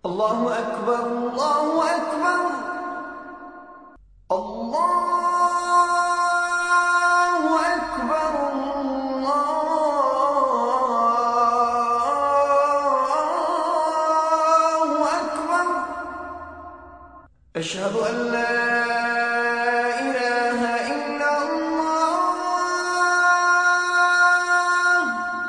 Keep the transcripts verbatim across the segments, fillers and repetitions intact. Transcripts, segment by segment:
Allahu Akbar, Allahu Akbar, Allahu Akbar, Allahu Akbar. Ashhadu an la ilaha illa Allah.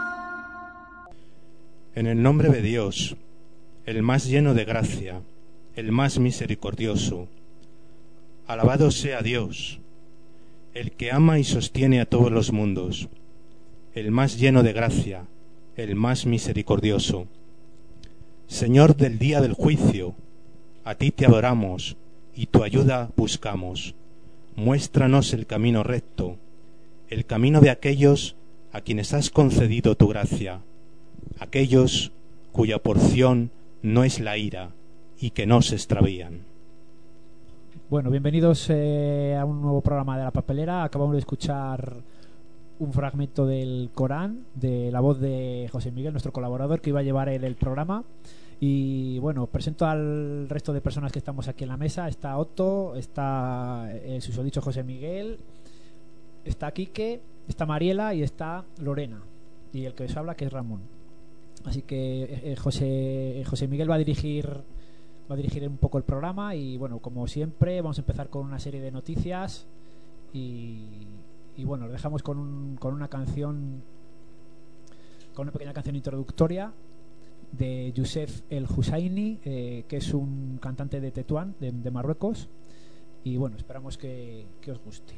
En el nombre de Dios, el más lleno de gracia, el más misericordioso. Alabado sea Dios, el que ama y sostiene a todos los mundos, el más lleno de gracia, el más misericordioso. Señor del día del juicio, a ti te adoramos y tu ayuda buscamos. Muéstranos el camino recto, el camino de aquellos a quienes has concedido tu gracia, aquellos cuya porción no es la ira y que no se extravían. Bueno, bienvenidos eh, a un nuevo programa de La Papelera. Acabamos de escuchar un fragmento del Corán de la voz de José Miguel, nuestro colaborador que iba a llevar el, el programa. Y bueno, presento al resto de personas que estamos aquí en la mesa. Está Otto, está el susodicho José Miguel, está Quique, está Mariela y está Lorena, y el que os habla, que es Ramón. Así que eh, José, eh, José Miguel va a dirigir va a dirigir un poco el programa. Y bueno, como siempre, vamos a empezar con una serie de noticias y, y bueno, lo dejamos con, un, con una canción, con una pequeña canción introductoria de Youssef El Husseini, eh, que es un cantante de Tetuán, de, de Marruecos. Y bueno, esperamos que, que os guste.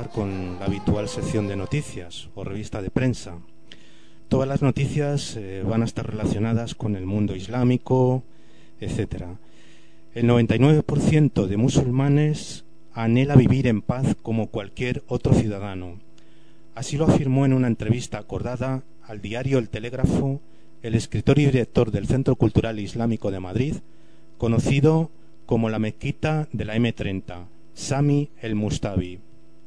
comenzar con la habitual sección de noticias o revista de prensa. Todas las noticias eh, van a estar relacionadas con el mundo islámico, etcétera. El noventa y nueve por ciento de musulmanes anhela vivir en paz como cualquier otro ciudadano. Así lo afirmó en una entrevista acordada al diario El Telégrafo el escritor y director del Centro Cultural Islámico de Madrid, conocido como la mezquita de la eme treinta, Sami El Mustavi.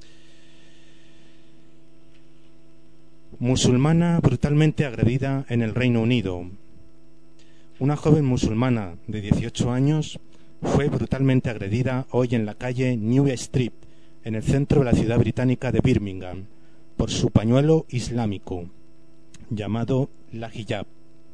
Musulmana brutalmente agredida en el Reino Unido. Una joven musulmana de dieciocho años fue brutalmente agredida hoy en la calle New Street, en el centro de la ciudad británica de Birmingham, por su pañuelo islámico, llamado la hijab.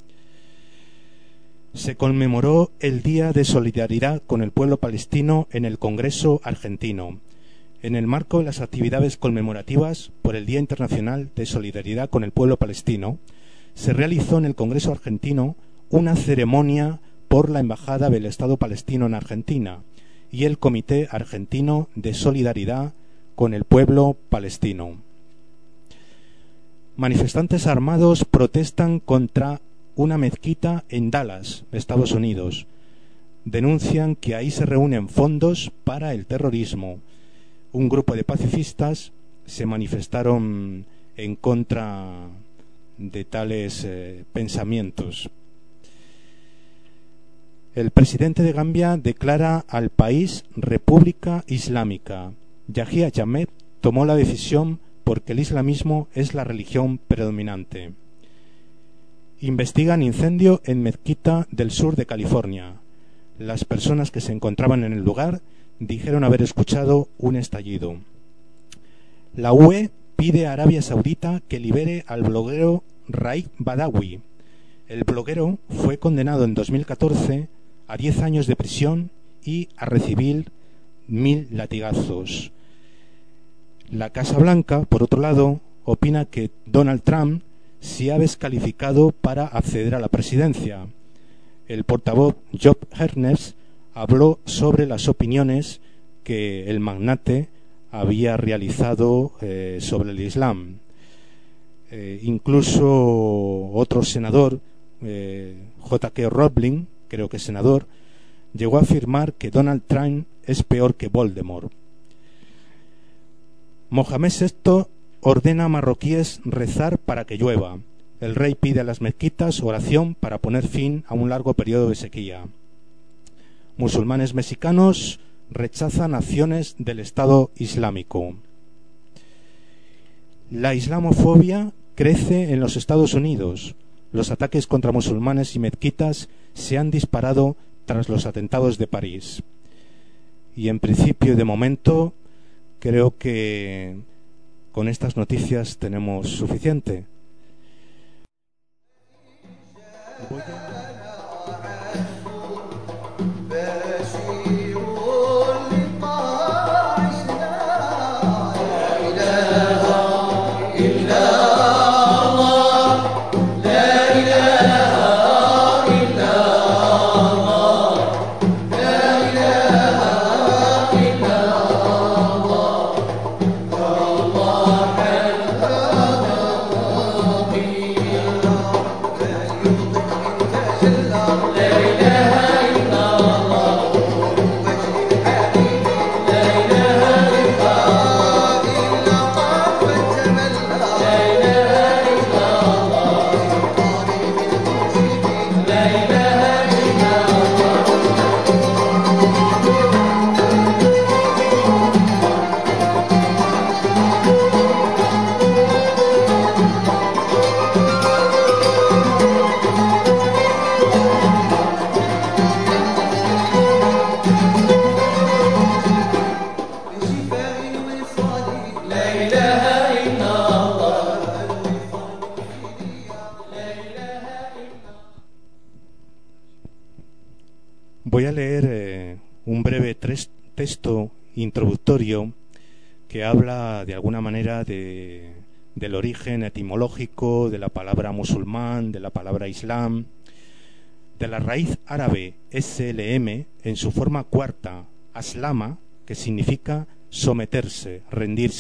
Se conmemoró el Día de Solidaridad con el pueblo palestino en el Congreso argentino, en el marco de las actividades conmemorativas por el Día Internacional de Solidaridad con el pueblo palestino. Se realizó en el Congreso argentino una ceremonia por la Embajada del Estado palestino en Argentina y el Comité Argentino de Solidaridad con el pueblo palestino. Manifestantes armados protestan contra una mezquita en Dallas, Estados Unidos. Denuncian que ahí se reúnen fondos para el terrorismo. Un grupo de pacifistas se manifestaron en contra de tales eh, pensamientos. El presidente de Gambia declara al país República Islámica. Yahya Jammeh tomó la decisión porque el islamismo es la religión predominante. Investigan incendio en mezquita del sur de California. Las personas que se encontraban en el lugar dijeron haber escuchado un estallido. La U E pide a Arabia Saudita que libere al bloguero Raif Badawi. El bloguero fue condenado en dos mil catorce a diez años de prisión y a recibir mil latigazos. La Casa Blanca, por otro lado, opina que Donald Trump se ha descalificado para acceder a la presidencia. El portavoz Job Hernes habló sobre las opiniones que el magnate había realizado eh, sobre el Islam. Eh, incluso otro senador, eh, J K Rowling, creo que es senador, llegó a afirmar que Donald Trump es peor que Voldemort. Mohamed sexto ordena a marroquíes rezar para que llueva. El rey pide a las mezquitas oración para poner fin a un largo periodo de sequía. Musulmanes mexicanos rechazan acciones del Estado Islámico. La islamofobia crece en los Estados Unidos. Los ataques contra musulmanes y mezquitas se han disparado tras los atentados de París. Y en principio, de momento, creo que con estas noticias tenemos suficiente. Voy a... Voy a leer eh, un breve tres, texto introductorio que habla de alguna manera de, del origen etimológico de la palabra musulmán, de la palabra islam, de la raíz árabe S L M en su forma cuarta, aslama, que significa someterse, rendirse,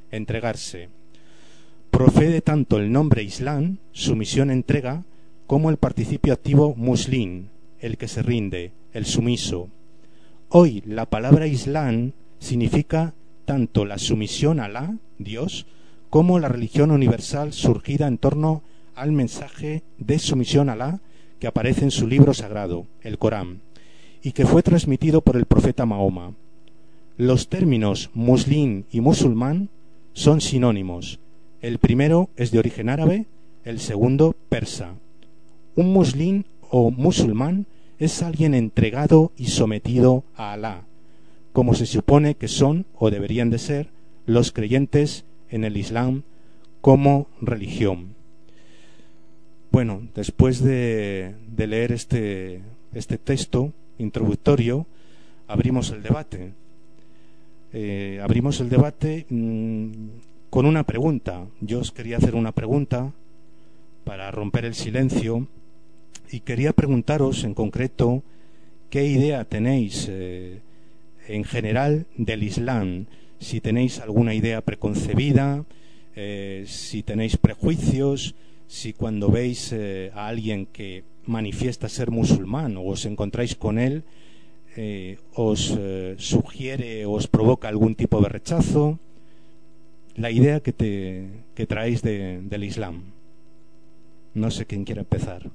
entregarse. Procede tanto el nombre Islam, sumisión, entrega, como el participio activo muslim, el que se rinde, el sumiso. Hoy la palabra Islam significa tanto la sumisión a Alá, Dios, como la religión universal surgida en torno al mensaje de sumisión a Alá que aparece en su libro sagrado, el Corán, y que fue transmitido por el profeta Mahoma. Los términos muslim y musulmán son sinónimos. El primero es de origen árabe, el segundo persa. Un muslim o musulmán es alguien entregado y sometido a Alá, como se supone que son o deberían de ser los creyentes en el Islam como religión. Bueno, después de, de leer este, este texto introductorio, abrimos el debate. Eh, abrimos el debate mmm, con una pregunta. Yo os quería hacer una pregunta para romper el silencio y quería preguntaros en concreto qué idea tenéis eh, en general del Islam, si tenéis alguna idea preconcebida, eh, si tenéis prejuicios, si cuando veis eh, a alguien que manifiesta ser musulmán o os encontráis con él, eh, os eh, sugiere o os provoca algún tipo de rechazo, la idea que, te, que traéis de, del Islam. No sé quién quiere empezar.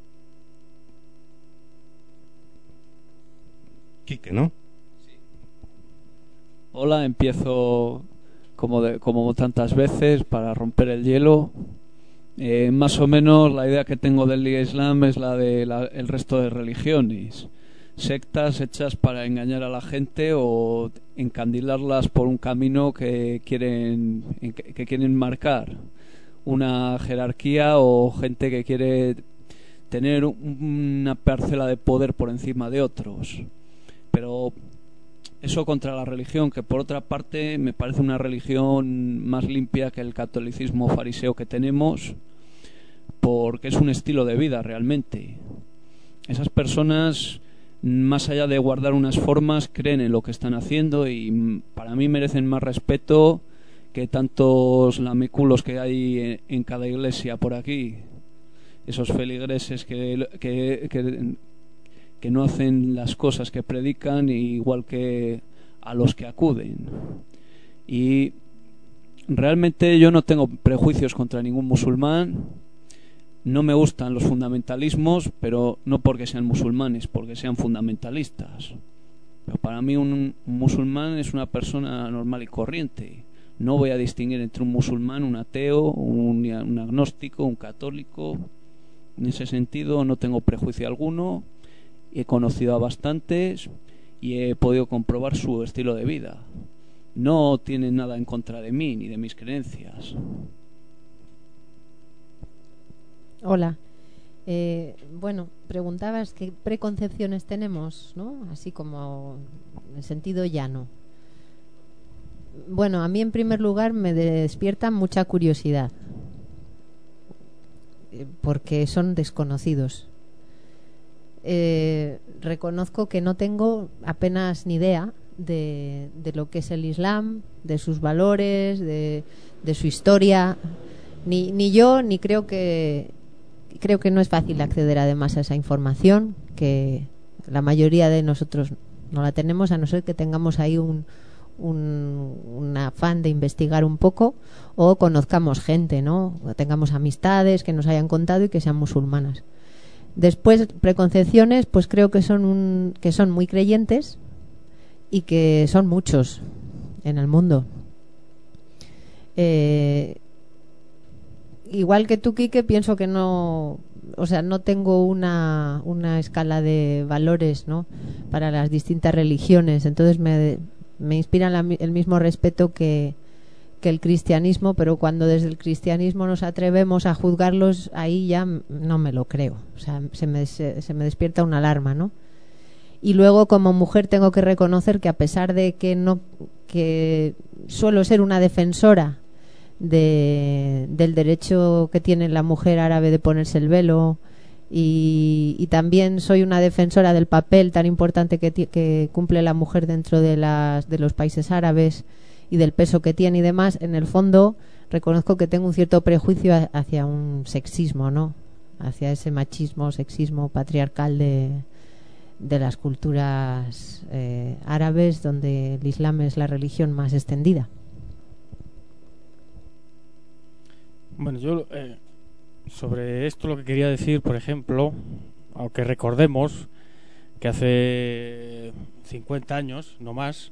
Quique, ¿no? Hola, empiezo como, de, como tantas veces para romper el hielo. Eh, más o menos la idea que tengo del Islam es la del de resto de religiones. Sectas hechas para engañar a la gente o encandilarlas por un camino que quieren, que quieren marcar. Una jerarquía o gente que quiere tener una parcela de poder por encima de otros. Pero eso contra la religión, que por otra parte me parece una religión más limpia que el catolicismo fariseo que tenemos, porque es un estilo de vida realmente. Esas personas, más allá de guardar unas formas, creen en lo que están haciendo y para mí merecen más respeto que tantos lamiculos que hay en cada iglesia por aquí. Esos feligreses que, que, que que no hacen las cosas que predican, igual que a los que acuden. Y realmente yo no tengo prejuicios contra ningún musulmán. No me gustan los fundamentalismos, pero no porque sean musulmanes, porque sean fundamentalistas. Pero para mí un, un musulmán es una persona normal y corriente. No voy a distinguir entre un musulmán, un ateo, un, un agnóstico, un católico. En ese sentido no tengo prejuicio alguno. He conocido a bastantes y he podido comprobar su estilo de vida. No tienen nada en contra de mí ni de mis creencias. Hola. Eh, bueno, preguntabas qué preconcepciones tenemos, ¿no? Así como en sentido llano. Bueno, a mí en primer lugar me despierta mucha curiosidad, eh, porque son desconocidos. Eh, reconozco que no tengo apenas ni idea de, de lo que es el Islam, de sus valores, de, de su historia. Ni, ni yo, ni creo que creo que no es fácil acceder además a esa información, que la mayoría de nosotros no la tenemos, a no ser que tengamos ahí un, un, un afán de investigar un poco o conozcamos gente, ¿no? O tengamos amistades que nos hayan contado y que sean musulmanas. Después, preconcepciones, pues creo que son un, que son muy creyentes y que son muchos en el mundo. Eh, igual que tú, Quique, pienso que no, o sea, no tengo una, una escala de valores, ¿no?, para las distintas religiones. Entonces me, me inspiran la, el mismo respeto que que el cristianismo, pero cuando desde el cristianismo nos atrevemos a juzgarlos, ahí ya no me lo creo. O sea, se me, se, se me despierta una alarma, ¿no? Y luego, como mujer, tengo que reconocer que a pesar de que no, que suelo ser una defensora de, del derecho que tiene la mujer árabe de ponerse el velo, y, y también soy una defensora del papel tan importante que, que cumple la mujer dentro de las de los países árabes, y del peso que tiene y demás, en el fondo reconozco que tengo un cierto prejuicio a- hacia un sexismo, ¿no? Hacia ese machismo, sexismo patriarcal de, de las culturas eh, árabes, donde el Islam es la religión más extendida. Bueno, yo eh, sobre esto lo que quería decir, por ejemplo, aunque recordemos que hace cincuenta años, no más,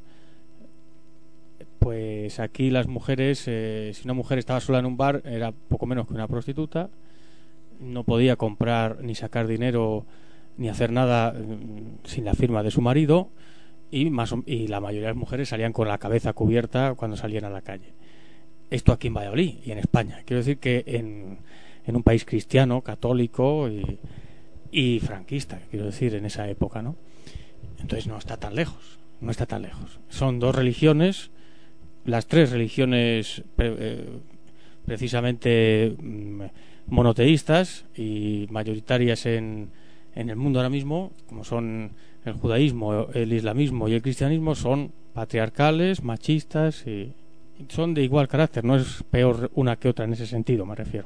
pues aquí las mujeres, eh, si una mujer estaba sola en un bar, era poco menos que una prostituta, no podía comprar ni sacar dinero ni hacer nada mm, sin la firma de su marido, y, más o- y la mayoría de las mujeres salían con la cabeza cubierta cuando salían a la calle. Esto aquí en Valladolid y en España. Quiero decir que en, en un país cristiano, católico y, y franquista, quiero decir, en esa época, ¿no? Entonces no está tan lejos, no está tan lejos. Son dos religiones, las tres religiones pre- eh, precisamente mm, monoteístas y mayoritarias en, en el mundo ahora mismo, como son el judaísmo, el islamismo y el cristianismo, son patriarcales, machistas y son de igual carácter, no es peor una que otra en ese sentido, me refiero.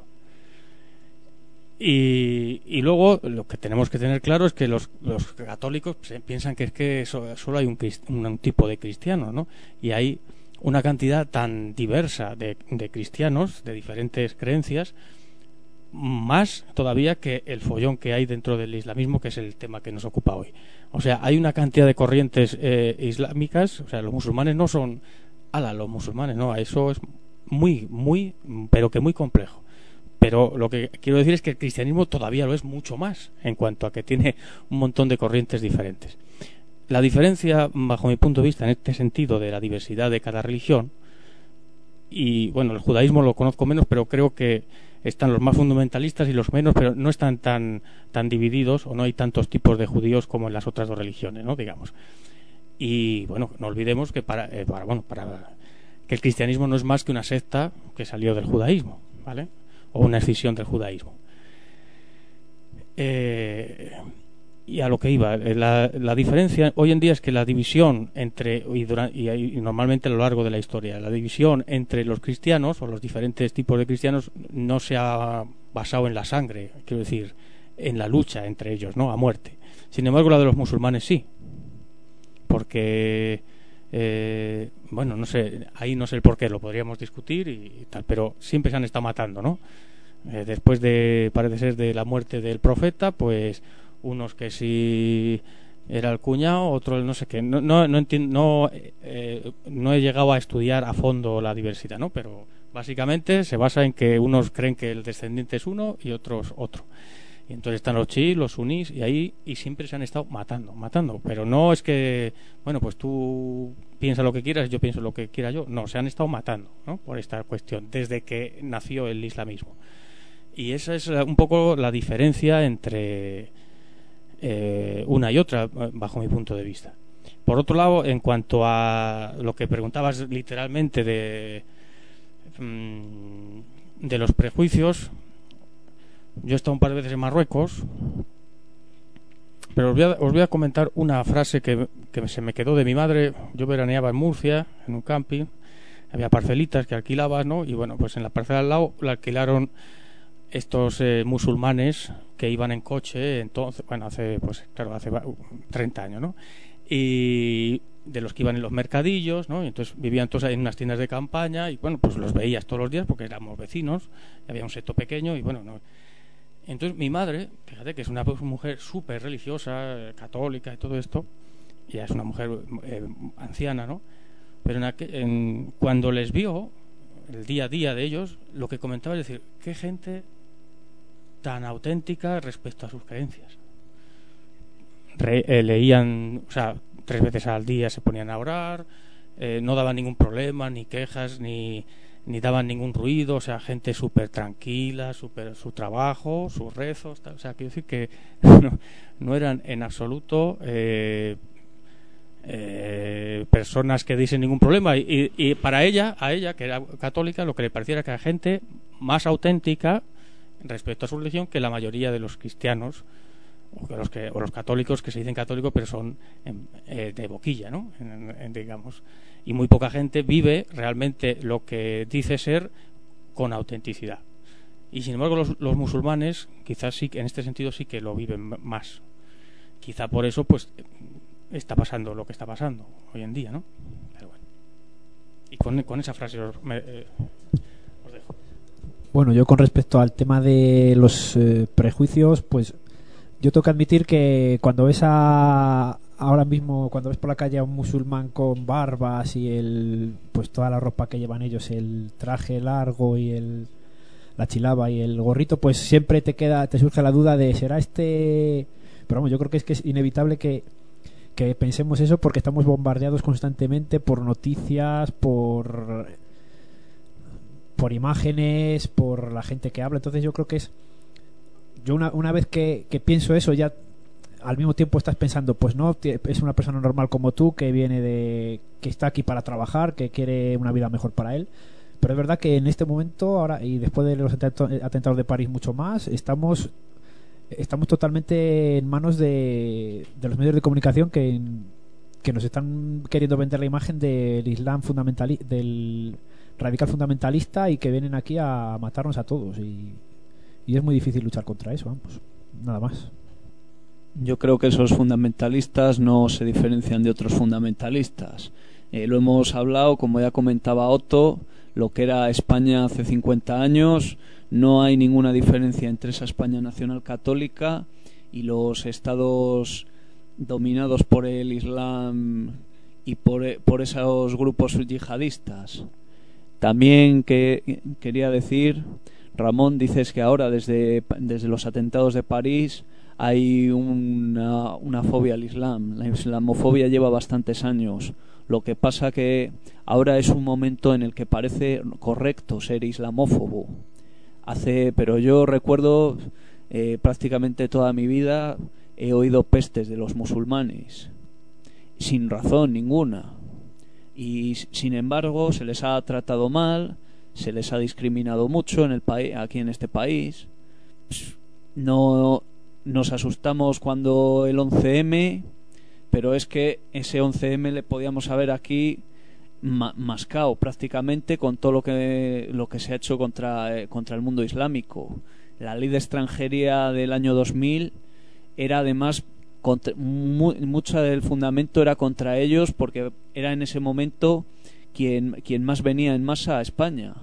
Y, y luego lo que tenemos que tener claro es que los, los católicos pues, piensan que es que so- solo hay un, crist- un, un tipo de cristiano, ¿no? Y hay una cantidad tan diversa de, de cristianos de diferentes creencias, más todavía que el follón que hay dentro del islamismo, que es el tema que nos ocupa hoy. O sea, hay una cantidad de corrientes eh, islámicas, o sea, los musulmanes no son, ala, los musulmanes, no, eso es muy, muy, pero que muy complejo. Pero lo que quiero decir es que el cristianismo todavía lo es mucho más, en cuanto a que tiene un montón de corrientes diferentes. La diferencia, bajo mi punto de vista, en este sentido, de la diversidad de cada religión, y bueno, el judaísmo lo conozco menos, pero creo que están los más fundamentalistas y los menos, pero no están tan, tan divididos, o no hay tantos tipos de judíos como en las otras dos religiones, ¿no? Digamos. Y bueno, no olvidemos que para, eh, para, bueno, para que el cristianismo no es más que una secta que salió del judaísmo, ¿vale? O una escisión del judaísmo. Eh, y a lo que iba, eh, la, la diferencia hoy en día es que la división entre, y, dura- y, y normalmente a lo largo de la historia, la división entre los cristianos o los diferentes tipos de cristianos no se ha basado en la sangre, quiero decir, en la lucha entre ellos, ¿no? A muerte. Sin embargo, la de los musulmanes sí, porque eh, bueno, no sé, ahí no sé el por qué, lo podríamos discutir y, y tal, pero siempre se han estado matando, ¿no? Eh, después de, parece ser, de la muerte del profeta, pues unos que si era el cuñado, otro el no sé qué, no no no entiendo, no, eh, no he llegado a estudiar a fondo la diversidad, ¿no? Pero básicamente se basa en que unos creen que el descendiente es uno y otros otro. Y entonces están los chiíes, los sunís, y ahí y siempre se han estado matando, matando. Pero no es que, bueno, pues tú piensas lo que quieras, yo pienso lo que quiera yo. No, se han estado matando, ¿no? Por esta cuestión, desde que nació el islamismo. Y esa es un poco la diferencia entre eh, una y otra, bajo mi punto de vista. Por otro lado, en cuanto a lo que preguntabas literalmente de, de los prejuicios, yo he estado un par de veces en Marruecos, pero os voy a, os voy a comentar una frase que, que se me quedó de mi madre. Yo veraneaba en Murcia, en un camping, había parcelitas que alquilabas, ¿no? Y bueno, pues en la parcela al lado la alquilaron estos eh, musulmanes que iban en coche, entonces, bueno, hace, pues claro, hace treinta años, ¿no? Y de los que iban en los mercadillos, ¿no? Y entonces vivían todos en unas tiendas de campaña y bueno, pues los veías todos los días porque éramos vecinos, había un seto pequeño y bueno, no. Entonces mi madre, fíjate que es una mujer súper religiosa, católica y todo esto, y es una mujer eh, anciana, ¿no? Pero en aquel, en, cuando les vio el día a día de ellos, lo que comentaba es decir, qué gente tan auténtica respecto a sus creencias. Re, eh, leían, o sea, tres veces al día se ponían a orar, eh, no daban ningún problema, ni quejas, ni, ni daban ningún ruido, o sea, gente súper tranquila, super, su trabajo, sus rezos, tal, o sea, quiero decir que no, no eran en absoluto eh, eh, personas que dicen ningún problema, y, y, y para ella, a ella, que era católica, lo que le pareciera que era gente más auténtica respecto a su religión que la mayoría de los cristianos o, que los que, o los católicos que se dicen católicos pero son en, eh, de boquilla, ¿no? En, en, digamos, y muy poca gente vive realmente lo que dice ser con autenticidad. Y sin embargo los, los musulmanes quizás sí, en este sentido sí que lo viven más. Quizá por eso pues está pasando lo que está pasando hoy en día, ¿no? Pero bueno. Y con, con esa frase os, me, eh, os dejo. Bueno, yo con respecto al tema de los eh, prejuicios, pues yo tengo que admitir que cuando ves a ahora mismo, cuando ves por la calle a un musulmán con barbas y el pues toda la ropa que llevan ellos, el traje largo y el la chilaba y el gorrito, pues siempre te queda, te surge la duda de ¿será este? Pero vamos, yo creo que es que es inevitable que, que pensemos eso porque estamos bombardeados constantemente por noticias, por por imágenes, por la gente que habla. Entonces yo creo que es yo una, una vez que, que pienso eso, ya al mismo tiempo estás pensando, pues no, es una persona normal como tú que viene de que está aquí para trabajar, que quiere una vida mejor para él. Pero es verdad que en este momento ahora y después de los atentados de París mucho más, estamos estamos totalmente en manos de, de los medios de comunicación que, que nos están queriendo vender la imagen del Islam fundamentali del radical fundamentalista y que vienen aquí a matarnos a todos y, y es muy difícil luchar contra eso, vamos, nada más. Yo creo que esos fundamentalistas no se diferencian de otros fundamentalistas. Eh, lo hemos hablado, como ya comentaba Otto, lo que era España hace cincuenta años, no hay ninguna diferencia entre esa España nacional católica y los estados dominados por el Islam y por, por esos grupos yihadistas. También que quería decir, Ramón, dices que ahora desde, desde los atentados de París hay una, una fobia al Islam. La islamofobia lleva bastantes años. Lo que pasa que ahora es un momento en el que parece correcto ser islamófobo. Hace, pero yo recuerdo eh, prácticamente toda mi vida he oído pestes de los musulmanes sin razón ninguna. Y sin embargo se les ha tratado mal, se les ha discriminado mucho en el país, aquí en este país. No nos asustamos cuando el once eme, pero es que ese once eme le podíamos haber aquí ma mascado prácticamente con todo lo que lo que se ha hecho contra eh, contra el mundo islámico. La ley de extranjería del año dos mil era además contra, mu mucha del fundamento era contra ellos porque era en ese momento quien quien más venía en masa a España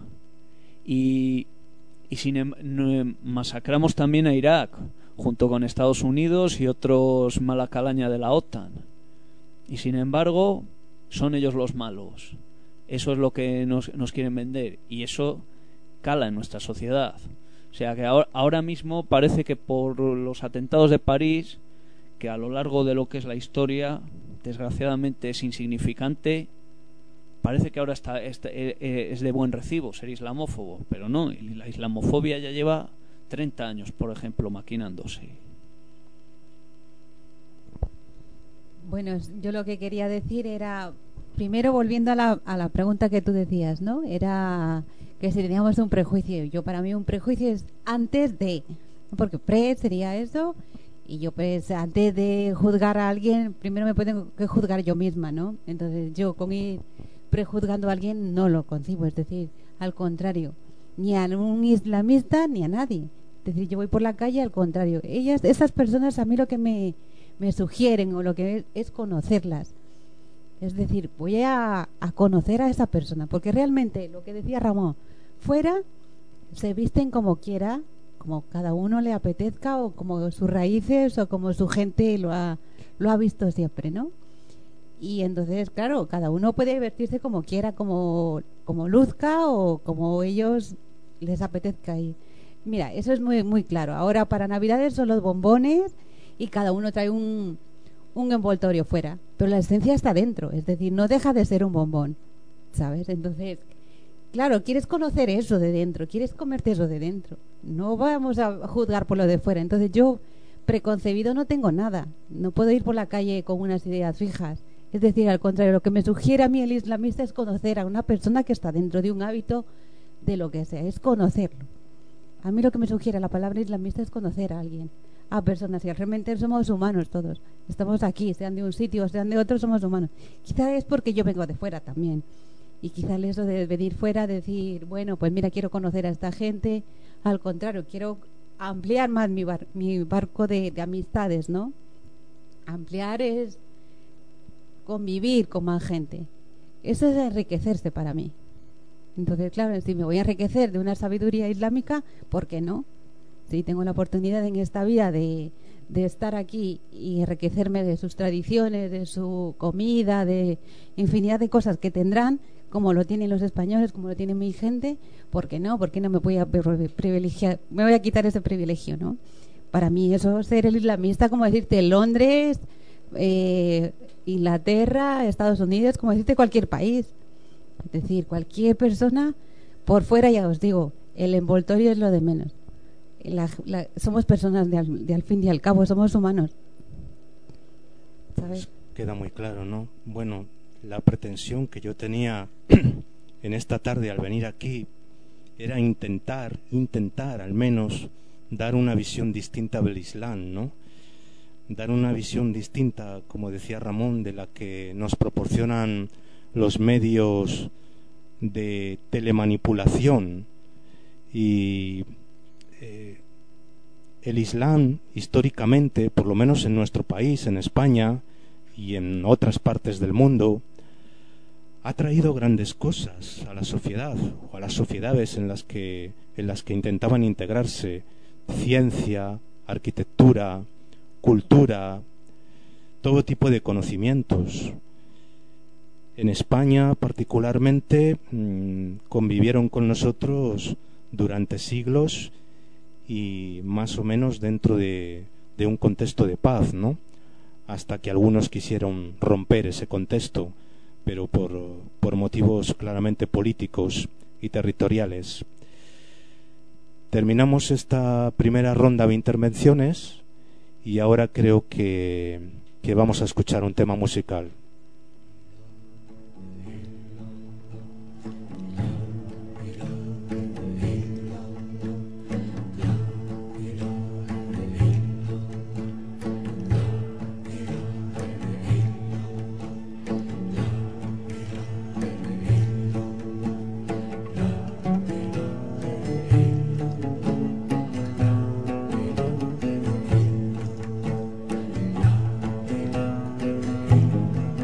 y y sin em no, masacramos también a Irak junto con Estados Unidos y otros mala calaña de la OTAN. Y sin embargo, son ellos los malos. Eso es lo que nos, nos quieren vender. Y eso cala en nuestra sociedad. O sea que ahora, ahora mismo parece que por los atentados de París, que a lo largo de lo que es la historia, desgraciadamente es insignificante, parece que ahora está, está, es de buen recibo ser islamófobo. Pero no, la islamofobia ya lleva treinta años, por ejemplo, maquinándose. Bueno, yo lo que quería decir era, primero volviendo a la, a la pregunta que tú decías, ¿no? Era que si teníamos un prejuicio. Yo para mí un prejuicio es antes de, porque pre sería eso, y yo pues antes de juzgar a alguien, primero me puedo que juzgar yo misma, ¿no? Entonces yo con ir prejuzgando a alguien no lo concibo, es decir, al contrario, ni a un islamista ni a nadie. Es decir, yo voy por la calle, al contrario. Ellas, esas personas, a mí lo que me, me sugieren o lo que es, es conocerlas. Es decir, voy a, a conocer a esa persona. Porque realmente, lo que decía Ramón, fuera se visten como quiera, como cada uno le apetezca, o como sus raíces, o como su gente lo ha, lo ha visto siempre, ¿no? Y entonces, claro, cada uno puede vestirse como quiera, como, como luzca o como ellos les apetezca. Y mira, eso es muy muy claro. Ahora para Navidades son los bombones y cada uno trae un, un envoltorio fuera, pero la esencia está dentro, es decir, no deja de ser un bombón, ¿sabes? Entonces, claro, quieres conocer eso de dentro, quieres comerte eso de dentro. No vamos a juzgar por lo de fuera. Entonces yo preconcebido no tengo nada, no puedo ir por la calle con unas ideas fijas. Es decir, al contrario, lo que me sugiere a mí el islamista es conocer a una persona que está dentro de un hábito de lo que sea, es conocerlo. A mí lo que me sugiere la palabra islamista es conocer a alguien, a personas y realmente somos humanos todos. Estamos aquí, sean de un sitio o sean de otro, somos humanos. Quizá es porque yo vengo de fuera también. Y quizá eso de venir fuera, decir, bueno, pues mira, quiero conocer a esta gente. Al contrario, quiero ampliar más mi, bar, mi barco de, de amistades, ¿no? Ampliar es convivir con más gente. Eso es enriquecerse para mí. Entonces, claro, si me voy a enriquecer de una sabiduría islámica, ¿por qué no? Si tengo la oportunidad en esta vida de, de estar aquí y enriquecerme de sus tradiciones, de su comida, de infinidad de cosas que tendrán, como lo tienen los españoles, como lo tiene mi gente, ¿por qué no? ¿Por qué no me voy a privilegiar? Me voy a quitar ese privilegio, ¿no? Para mí eso es ser el islamista, como decirte Londres, eh, Inglaterra, Estados Unidos, como decirte cualquier país. Es decir, cualquier persona por fuera, ya os digo, el envoltorio es lo de menos. La, la, somos personas de al, de al fin y al cabo, somos humanos. ¿Sabes? Pues queda muy claro, ¿no? Bueno, la pretensión que yo tenía en esta tarde al venir aquí era intentar, intentar al menos dar una visión distinta del Islam, ¿no? Dar una visión distinta, como decía Ramón, de la que nos proporcionan los medios de telemanipulación. Y eh, el Islam históricamente, por lo menos en nuestro país, en España y en otras partes del mundo, ha traído grandes cosas a la sociedad o a las sociedades en las que en las que intentaban integrarse: ciencia, arquitectura, cultura, todo tipo de conocimientos. En España particularmente mmm, convivieron con nosotros durante siglos y más o menos dentro de, de un contexto de paz, ¿no? Hasta que algunos quisieron romper ese contexto, pero por, por motivos claramente políticos y territoriales. Terminamos esta primera ronda de intervenciones y ahora creo que, que vamos a escuchar un tema musical. La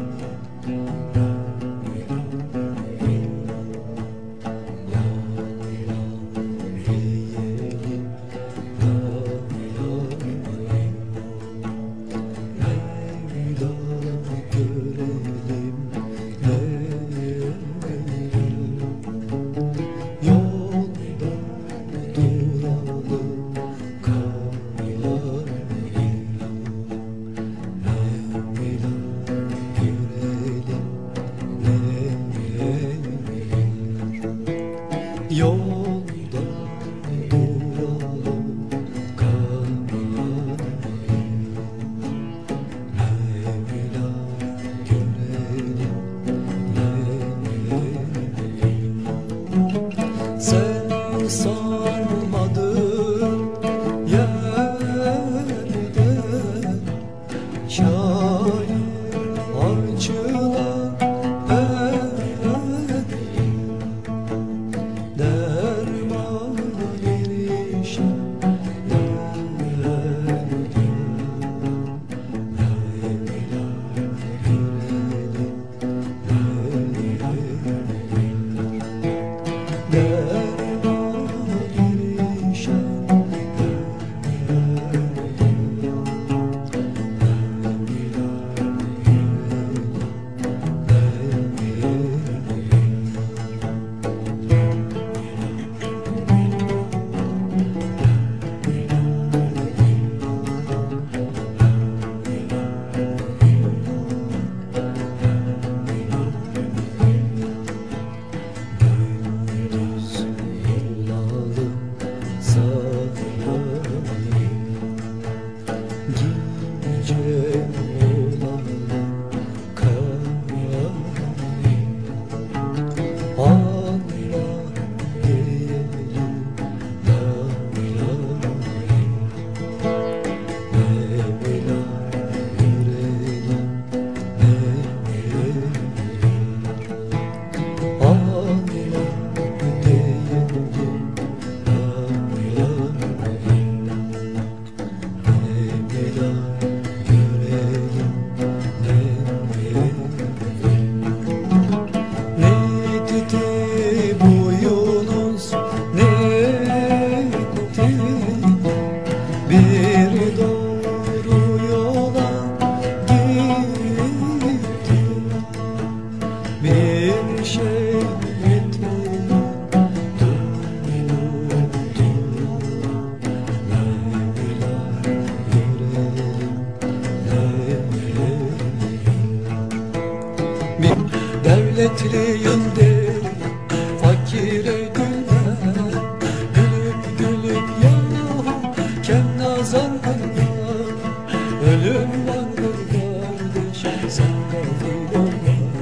titreyinde fakire güller gülüp gülüp yahu kem nazarında ölüm vardır kardeşim sende filan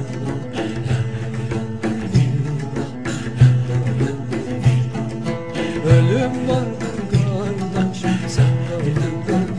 ölüm vardır kardeşim sende filan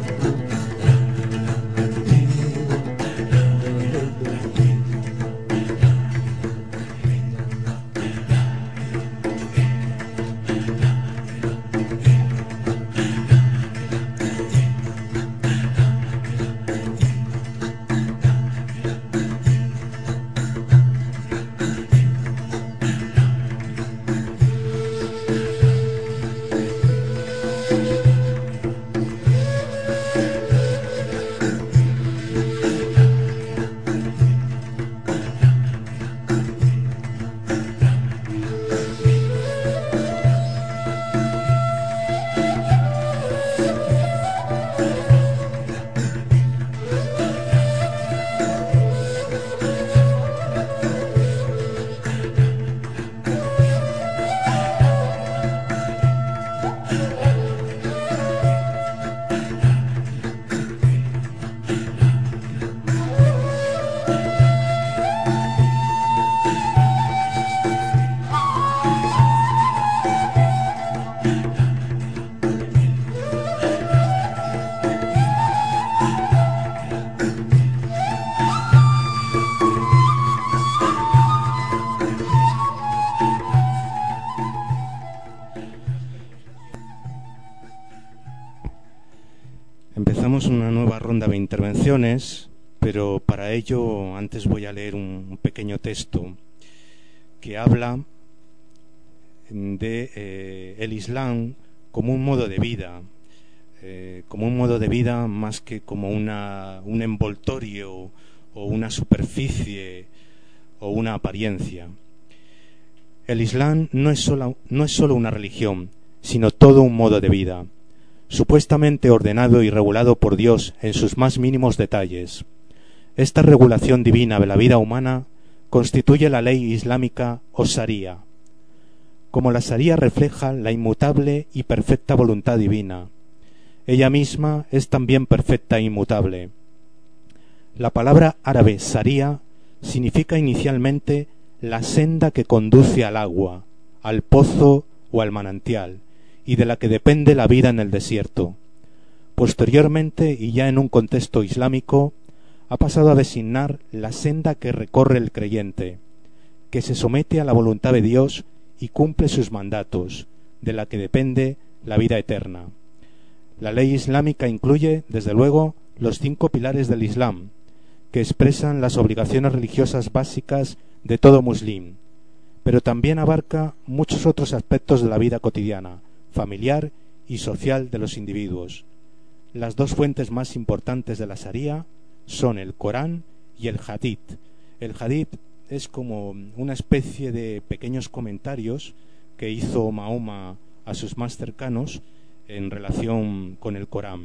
Empezamos una nueva ronda de intervenciones, pero para ello antes voy a leer un, un pequeño texto que habla de eh, el Islam como un modo de vida, eh, como un modo de vida más que como una, un envoltorio o una superficie o una apariencia. El Islam no es solo, no es solo una religión, sino todo un modo de vida, supuestamente ordenado y regulado por Dios en sus más mínimos detalles. Esta regulación divina de la vida humana constituye la ley islámica o Sharia. Como la Sharia refleja la inmutable y perfecta voluntad divina, ella misma es también perfecta e inmutable. La palabra árabe Sharia significa inicialmente la senda que conduce al agua, al pozo o al manantial, y de la que depende la vida en el desierto. Posteriormente, y ya en un contexto islámico, ha pasado a designar la senda que recorre el creyente, que se somete a la voluntad de Dios y cumple sus mandatos, de la que depende la vida eterna. La ley islámica incluye, desde luego, los cinco pilares del Islam, que expresan las obligaciones religiosas básicas de todo musulmán, pero también abarca muchos otros aspectos de la vida cotidiana, familiar y social de los individuos. Las dos fuentes más importantes de la Sharia son el Corán y el Hadith. El Hadith es como una especie de pequeños comentarios que hizo Mahoma a sus más cercanos en relación con el Corán.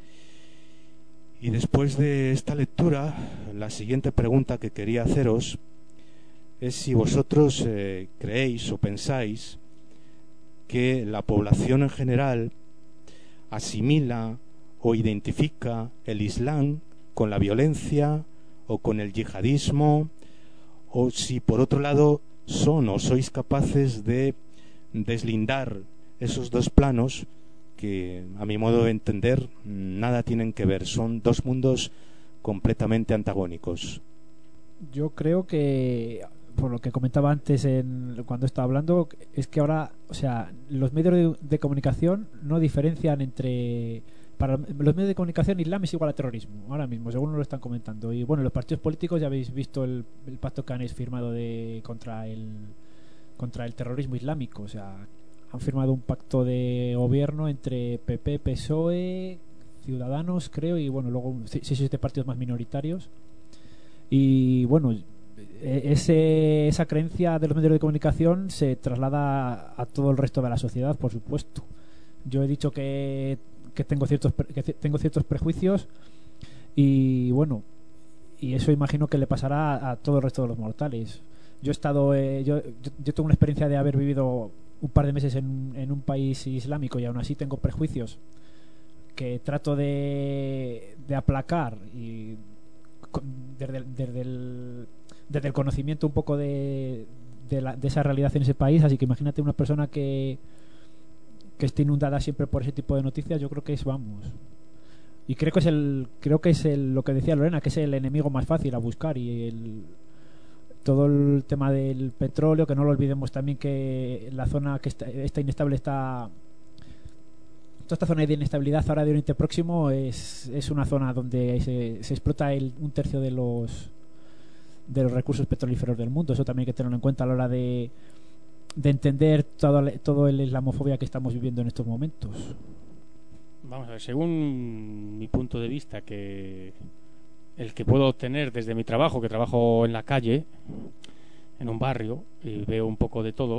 Y después de esta lectura, la siguiente pregunta que quería haceros es si vosotros eh, creéis o pensáis que la población en general asimila o identifica el Islam con la violencia o con el yihadismo, o si por otro lado son o sois capaces de deslindar esos dos planos que, a mi modo de entender, nada tienen que ver, son dos mundos completamente antagónicos. Yo creo que, por lo que comentaba antes en, cuando estaba hablando, es que ahora, o sea, los medios de, de comunicación no diferencian entre... Para los medios de comunicación, Islam es igual a terrorismo, ahora mismo, según nos lo están comentando. Y bueno, los partidos políticos ya habéis visto el, el pacto que han firmado de, contra el contra el terrorismo islámico. O sea, han firmado un pacto de gobierno entre P P, P S O E, Ciudadanos, creo, y bueno, luego seis o siete partidos más minoritarios. Y bueno, ese, esa creencia de los medios de comunicación se traslada a todo el resto de la sociedad, por supuesto. Yo he dicho que, que tengo ciertos que tengo ciertos prejuicios y bueno, y eso imagino que le pasará a, a todo el resto de los mortales. yo he estado, eh, yo, yo, yo tengo una experiencia de haber vivido un par de meses en, en un país islámico y aún así tengo prejuicios que trato de, de aplacar y con, desde, el, desde, el, desde el conocimiento un poco de, de, la, de esa realidad en ese país. Así que imagínate una persona que que esté inundada siempre por ese tipo de noticias. Yo creo que es, vamos, y creo que es el creo que es el, lo que decía Lorena, que es el enemigo más fácil a buscar. Y el todo el tema del petróleo, que no lo olvidemos también, que la zona que está, está inestable está toda esta zona de inestabilidad ahora de Oriente Próximo es, es una zona donde se, se explota el, un tercio de los de los recursos petrolíferos del mundo. Eso también hay que tenerlo en cuenta a la hora de de entender todo, todo el islamofobia que estamos viviendo en estos momentos. Vamos a ver, según mi punto de vista, que el que puedo obtener desde mi trabajo, que trabajo en la calle, en un barrio, y veo un poco de todo,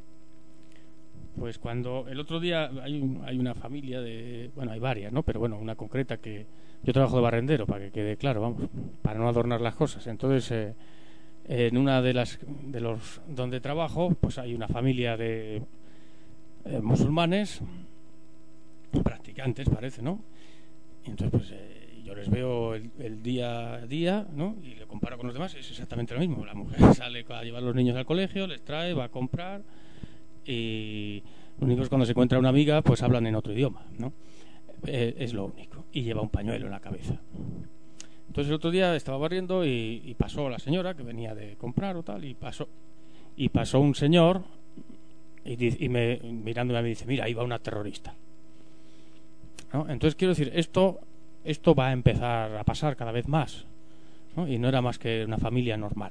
pues cuando el otro día hay, un, hay una familia de, bueno, hay varias, ¿no? Pero bueno, una concreta que yo trabajo de barrendero, para que quede claro, vamos, para no adornar las cosas. Entonces, eh, en una de las de los donde trabajo, pues hay una familia de eh, musulmanes practicantes, parece, ¿no? Y entonces, pues eh, yo les veo el, el día a día, ¿no? Y le comparo con los demás, es exactamente lo mismo. La mujer sale a llevar a los niños al colegio, les trae, va a comprar, y lo único es cuando se encuentra una amiga, pues hablan en otro idioma, ¿no? Eh, es lo único. Y lleva un pañuelo en la cabeza. Entonces el otro día estaba barriendo y, y pasó la señora que venía de comprar o tal, y pasó y pasó un señor y, y me, mirándome me dice, mira, ahí va una terrorista, ¿no? Entonces quiero decir, esto esto va a empezar a pasar cada vez más, ¿no? Y no era más que una familia normal.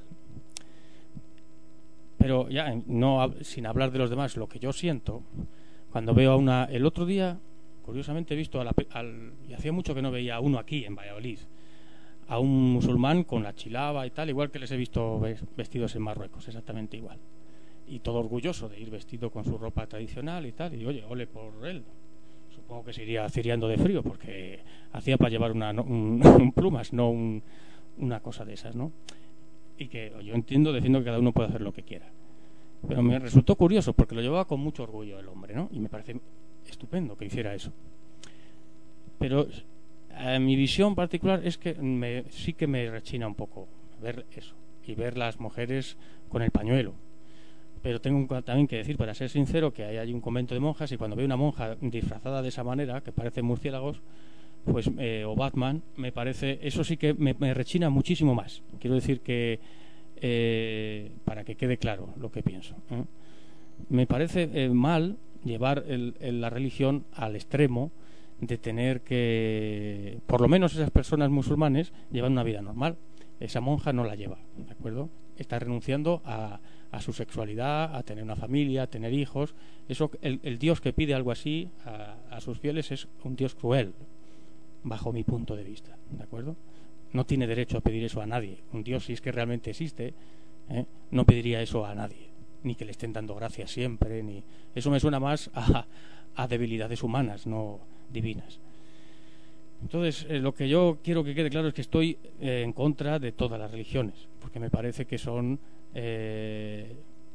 Pero ya, no sin hablar de los demás, lo que yo siento cuando veo a una... El otro día, curiosamente, he visto a la, al, y hacía mucho que no veía a uno aquí en Valladolid, a un musulmán con la chilaba y tal, igual que les he visto vestidos en Marruecos, exactamente igual, y todo orgulloso de ir vestido con su ropa tradicional y tal, y oye, ole por él. Supongo que se iría ciriando de frío porque hacía para llevar una, no, un, un plumas, no un, una cosa de esas, ¿no? Y que yo entiendo, defiendo que cada uno puede hacer lo que quiera, pero me resultó curioso porque lo llevaba con mucho orgullo el hombre, ¿no? Y me parece estupendo que hiciera eso. Pero Eh, mi visión particular es que me, sí que me rechina un poco ver eso y ver las mujeres con el pañuelo. Pero tengo un, también que decir, para ser sincero, que ahí hay un convento de monjas y cuando veo una monja disfrazada de esa manera, que parece murciélagos, pues eh, o Batman, me parece, eso sí que me, me rechina muchísimo más. Quiero decir que eh, para que quede claro lo que pienso, ¿eh? Me parece eh, mal llevar el, el, la religión al extremo de tener que, por lo menos esas personas musulmanes llevan una vida normal. Esa monja no la lleva, ¿de acuerdo? Está renunciando a, a su sexualidad, a tener una familia, a tener hijos. Eso, el, el Dios que pide algo así a, a sus fieles es un Dios cruel, bajo mi punto de vista, ¿de acuerdo? No tiene derecho a pedir eso a nadie. Un Dios, si es que realmente existe, ¿eh? no pediría eso a nadie, ni que le estén dando gracias siempre, ni eso me suena más a, a debilidades humanas, no divinas. Entonces, eh, lo que yo quiero que quede claro es que estoy eh, en contra de todas las religiones, porque me parece que son eh,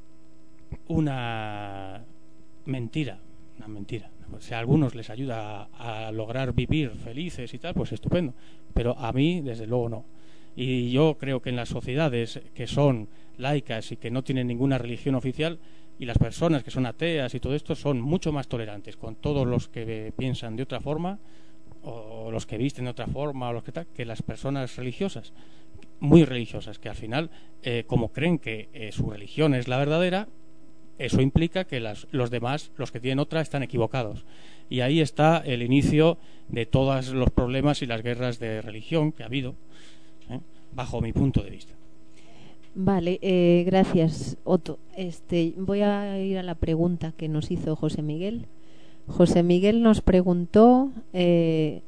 una mentira, una mentira. Si a algunos les ayuda a, a lograr vivir felices y tal, pues estupendo, pero a mí, desde luego, no. Y yo creo que en las sociedades que son laicas y que no tienen ninguna religión oficial, y las personas que son ateas y todo esto son mucho más tolerantes con todos los que piensan de otra forma o los que visten de otra forma o los que tal, que las personas religiosas, muy religiosas, que al final eh, como creen que eh, su religión es la verdadera, eso implica que las, los demás, los que tienen otra, están equivocados, y ahí está el inicio de todos los problemas y las guerras de religión que ha habido, ¿eh? bajo mi punto de vista. Vale, eh, gracias, Otto. Este, voy a ir a la pregunta que nos hizo José Miguel. José Miguel nos preguntó eh,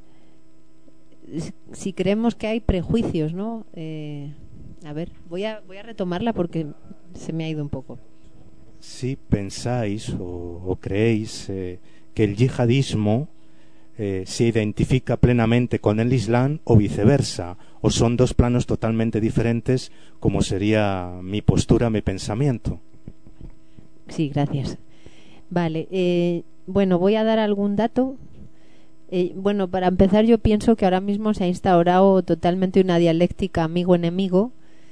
si creemos que hay prejuicios, ¿no? Eh, a ver, voy a voy a retomarla porque se me ha ido un poco. Si pensáis o, o creéis eh, que el yihadismo eh, se identifica plenamente con el Islam o viceversa, o son dos planos totalmente diferentes, como sería mi postura, mi pensamiento. Sí, gracias. Vale, eh, bueno, voy a dar algún dato. Eh, bueno, para empezar, yo pienso que ahora mismo se ha instaurado totalmente una dialéctica amigo-enemigo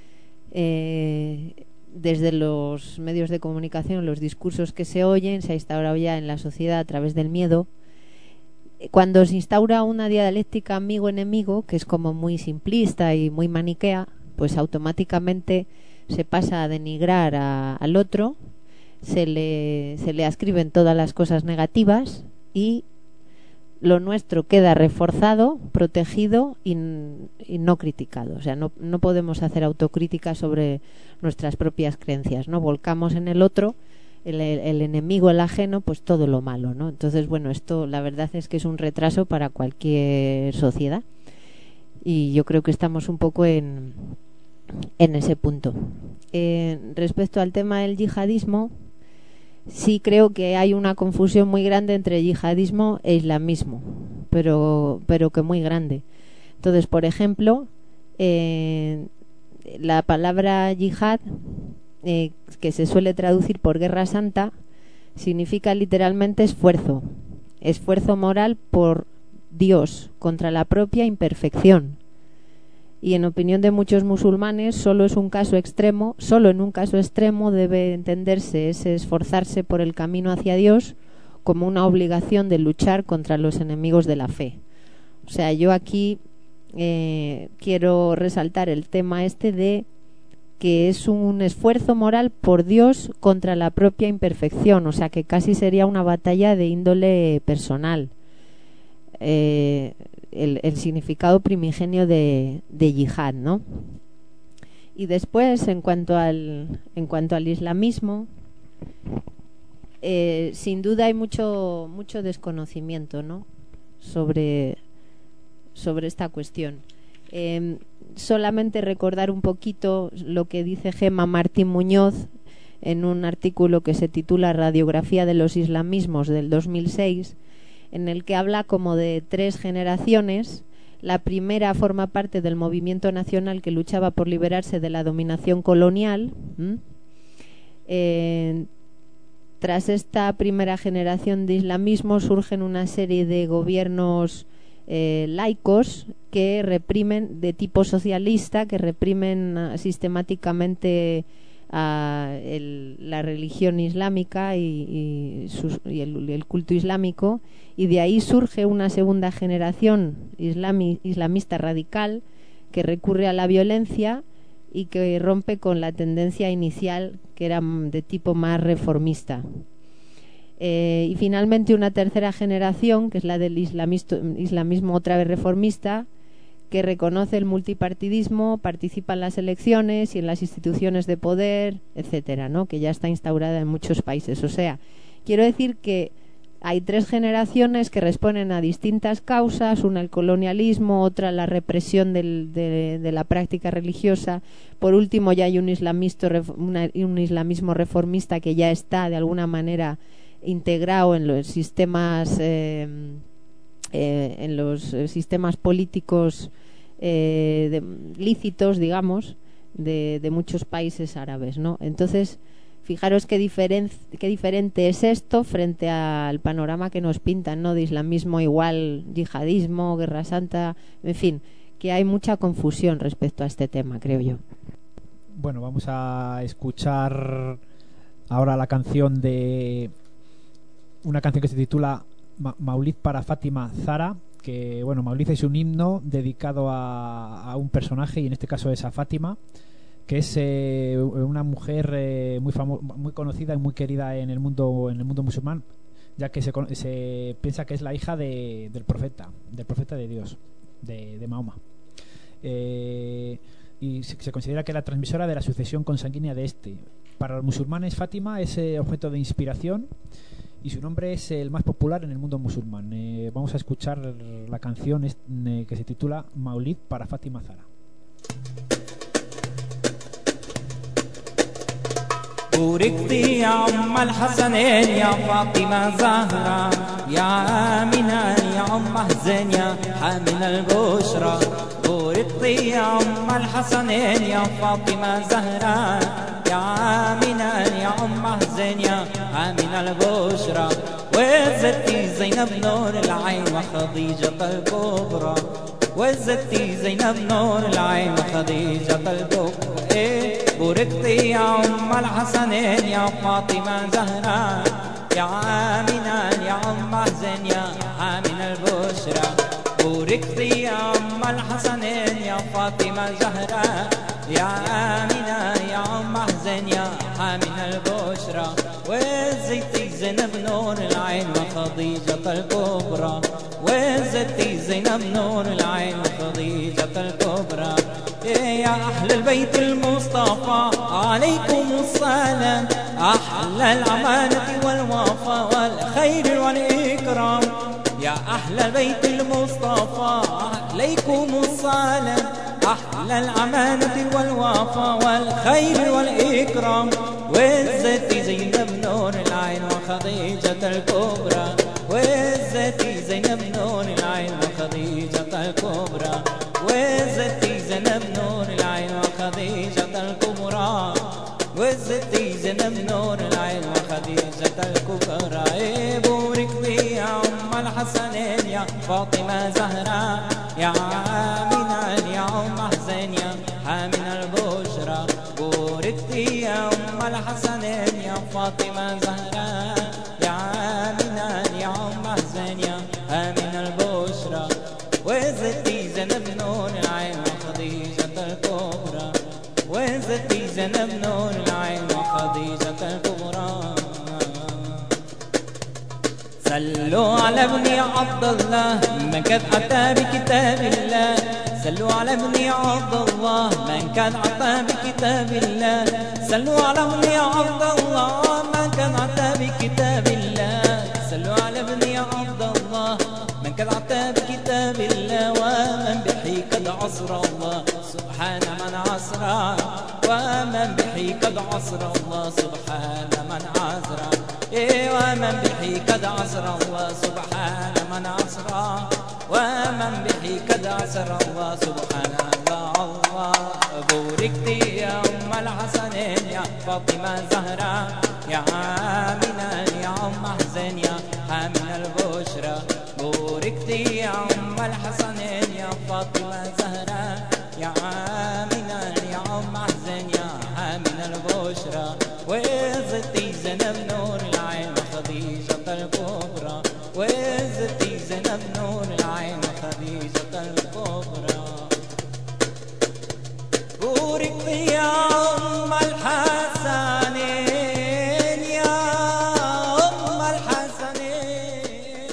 eh, desde los medios de comunicación, los discursos que se oyen, se ha instaurado ya en la sociedad a través del miedo. Cuando se instaura una dialéctica amigo-enemigo, que es como muy simplista y muy maniquea, pues automáticamente se pasa a denigrar a, al otro, se le, se le ascriben todas las cosas negativas y lo nuestro queda reforzado, protegido y, y no criticado. O sea, no, no podemos hacer autocrítica sobre nuestras propias creencias, ¿no? Volcamos en el otro, el, el enemigo, el ajeno, pues todo lo malo, ¿no? Entonces, bueno, esto la verdad es que es un retraso para cualquier sociedad y yo creo que estamos un poco en, en ese punto. Eh, respecto al tema del yihadismo, sí creo que hay una confusión muy grande entre yihadismo e islamismo, pero, pero que muy grande. Entonces, por ejemplo, eh, la palabra yihad, eh, que se suele traducir por guerra santa, significa literalmente esfuerzo, esfuerzo moral por Dios contra la propia imperfección. Y en opinión de muchos musulmanes, solo es un caso extremo, solo en un caso extremo debe entenderse ese esforzarse por el camino hacia Dios como una obligación de luchar contra los enemigos de la fe. O sea, yo aquí eh, quiero resaltar el tema este de que es un esfuerzo moral por Dios contra la propia imperfección, o sea, que casi sería una batalla de índole personal. Eh, El, el significado primigenio de, de yihad, ¿no? Y después, en cuanto al, en cuanto al islamismo, eh, sin duda hay mucho, mucho desconocimiento, ¿no? Sobre, sobre esta cuestión. Eh, solamente recordar un poquito lo que dice Gemma Martín Muñoz en un artículo que se titula Radiografía de los islamismos del dos mil seis, en el que habla como de tres generaciones. La primera forma parte del movimiento nacional que luchaba por liberarse de la dominación colonial. Eh, tras esta primera generación de islamismo surgen una serie de gobiernos eh, laicos que reprimen, de tipo socialista, que reprimen uh, sistemáticamente a el, la religión islámica y, y, sus, y el, el culto islámico, y de ahí surge una segunda generación islami, islamista radical que recurre a la violencia y que rompe con la tendencia inicial, que era de tipo más reformista. Eh, y finalmente una tercera generación, que es la del islamismo otra vez reformista, que reconoce el multipartidismo, participa en las elecciones y en las instituciones de poder, etcétera, ¿no? Que ya está instaurada en muchos países. O sea, quiero decir que hay tres generaciones que responden a distintas causas, una el colonialismo, otra la represión del, de, de la práctica religiosa. Por último, ya hay un, islamista, una, un islamismo reformista que ya está de alguna manera integrado en los sistemas eh, eh, en los sistemas políticos eh, de, lícitos, digamos, de, de muchos países árabes, ¿no? Entonces, fijaros qué, diferen, qué diferente es esto frente al panorama que nos pintan, ¿no? De islamismo igual yihadismo, guerra santa, en fin, que hay mucha confusión respecto a este tema, creo yo. Bueno, vamos a escuchar ahora la canción de una canción que se titula Ma- Maulid para Fátima Zahra, que bueno, Maulid es un himno dedicado a, a un personaje, y en este caso es a Fátima, que es eh, una mujer eh, muy famo- muy conocida y muy querida en el mundo en el mundo musulmán, ya que se, se piensa que es la hija de, del profeta, del profeta de Dios, de, de Mahoma. Eh, y se, se considera que es la transmisora de la sucesión consanguínea de este. Para los musulmanes, Fátima es eh, objeto de inspiración y su nombre es el más popular en el mundo musulmán. Eh, vamos a escuchar la canción es, eh, que se titula Maulid para Fátima Zahra. بوركتي يا أم الحسنين يا فاطمة زهرة يا آمنة يا أم حسين يا حامل البشرى بوركتي يا أم الحسنين يا فاطمة زهرة يا آمنة يا أم حسين يا حامل البشرى وزتي زينب نور العين وخديجة الكبرى وزتي زينب نور العين وخديجة الكبرى إيه بوركتي يا أم الحسنين يا فاطمة زهرة يا آمنة يا أم حسين يا حامل البشرى بوركتي يا أم الحسنين يا فاطمة زهرة يا آمنة يا أم حسين يا حامل البشرى وزيتي زينب نور العين وخديجة الكبرى وزيتي زينب نور العين وخديجة الكبرى يا أهل البيت المصطفى عليكم السلام أحلى الأمانة والوفاء والخير والإكرام يا أهل البيت المصطفى عليكم السلام أحلى الأمانة والوفاء والخير والإكرام وزتي زينب نور العين وخديجة الكبرى وزتي زينب نور العين وخديجة الكبرى وزتي زينب نور العين وخديجة الكبرى وزتي زينب نور العين وخديجة الكبرى إيه بورك بي يا أم الحسنين يا فاطمة زهرة يا آمنة يا أم حسين يا حامل البشرى بوركتي يا أم الحسنين يا فاطمة زهرة يا آمنة يا أم حسين يا حامل البشرى وزتي زينب نور العين وخديجة الكبرى وزتي زينب نور العين وخديجة الكبرى صلوا على ابن عبد الله من قد أتى بكتاب الله صلوا على ابن عبد الله من قد أتى بكتاب الله صلوا على ابن عبد الله من قد أتى بكتاب الله صلوا على ابن عبد الله من قد أتى بكتاب الله ومن به قد عصر الله سبحان من عصر ومن به قد عصر الله سبحان من عصر إيه ومن به قد عصر الله سبحان من عصر ومن به قد عصر الله سبحان الله الله بوركتي يا أم الحسنين يا فاطمة زهرة يا آمنة يا أم حسين يا حامل البشرى بوركتي يا أم الحسنين يا فاطمة زهرة يا آمنة يا أم حسين يا حامل البشرى وزتي زينب نور العين وخديجة الكبرى وزتي زينب نور العين وخديجة الكبرى بوركتي يا أم الحسنين يا أم الحسنين.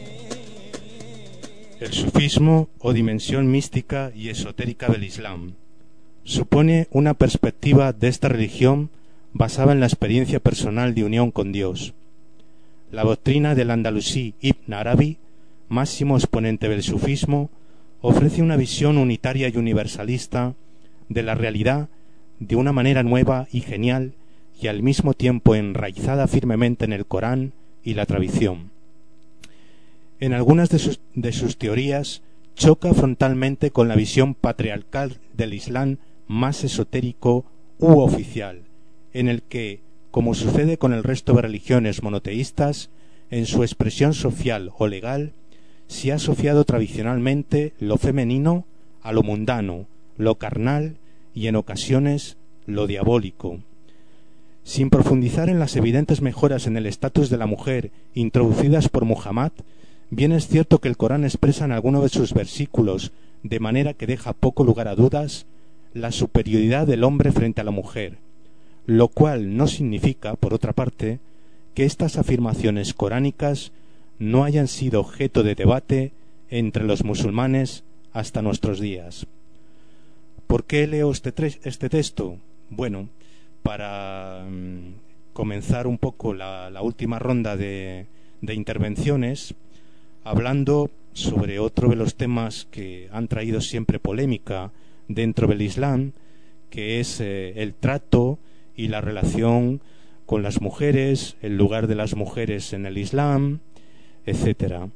El sufismo o dimensión mística y esotérica del Islam supone una perspectiva de esta religión basada en la experiencia personal de unión con Dios. La doctrina del andalusí Ibn Arabi, máximo exponente del sufismo, ofrece una visión unitaria y universalista de la realidad de una manera nueva y genial y al mismo tiempo enraizada firmemente en el Corán y la tradición. En algunas de sus, de sus teorías choca frontalmente con la visión patriarcal del Islam más esotérico u oficial, en el que, como sucede con el resto de religiones monoteístas, en su expresión social o legal, se ha asociado tradicionalmente lo femenino a lo mundano, lo carnal y en ocasiones lo diabólico. Sin profundizar en las evidentes mejoras en el estatus de la mujer introducidas por Muhammad, bien es cierto que el Corán expresa en alguno de sus versículos, de manera que deja poco lugar a dudas, la superioridad del hombre frente a la mujer, lo cual no significa, por otra parte, que estas afirmaciones coránicas no hayan sido objeto de debate entre los musulmanes hasta nuestros días. ¿Por qué leo este, este texto? Bueno, para um, comenzar un poco la, la última ronda de, de intervenciones, hablando sobre otro de los temas que han traído siempre polémica dentro del Islam, que es eh, el trato y la relación con las mujeres, el lugar de las mujeres en el Islam, etcétera.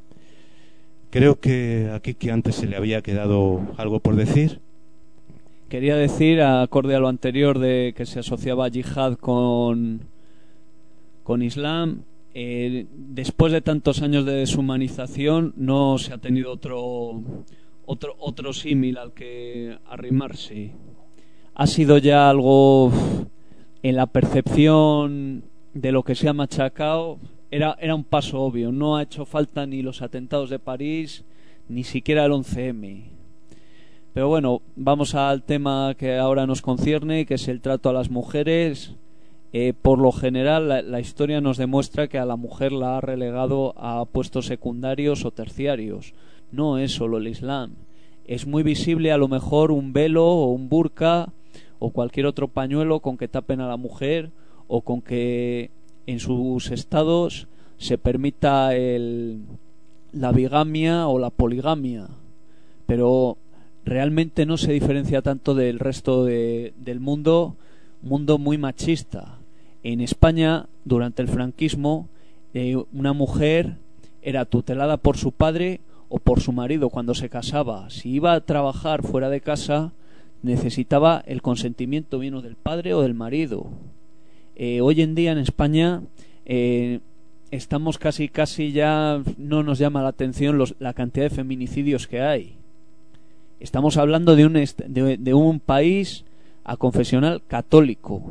Creo que aquí que antes se le había quedado algo por decir. Quería decir, acorde a lo anterior de que se asociaba yihad con, con Islam, eh, después de tantos años de deshumanización no se ha tenido otro otro otro símil al que arrimarse. Ha sido ya algo en la percepción de lo que se ha machacado, era, era un paso obvio. No ha hecho falta ni los atentados de París, ni siquiera el once eme. Pero bueno, vamos al tema que ahora nos concierne, que es el trato a las mujeres. Eh, por lo general, la, la historia nos demuestra que a la mujer la ha relegado a puestos secundarios o terciarios. No es solo el Islam. Es muy visible a lo mejor un velo o un burka o cualquier otro pañuelo con que tapen a la mujer, o con que en sus estados se permita el, la bigamia o la poligamia. Pero realmente no se diferencia tanto del resto de, del mundo, mundo muy machista. En España, durante el franquismo, eh, una mujer era tutelada por su padre o por su marido cuando se casaba. Si iba a trabajar fuera de casa, necesitaba el consentimiento bien o del padre o del marido. Eh, hoy en día en España eh, estamos casi casi ya no nos llama la atención los, la cantidad de feminicidios que hay. Estamos hablando de un, de, de un país aconfesional católico.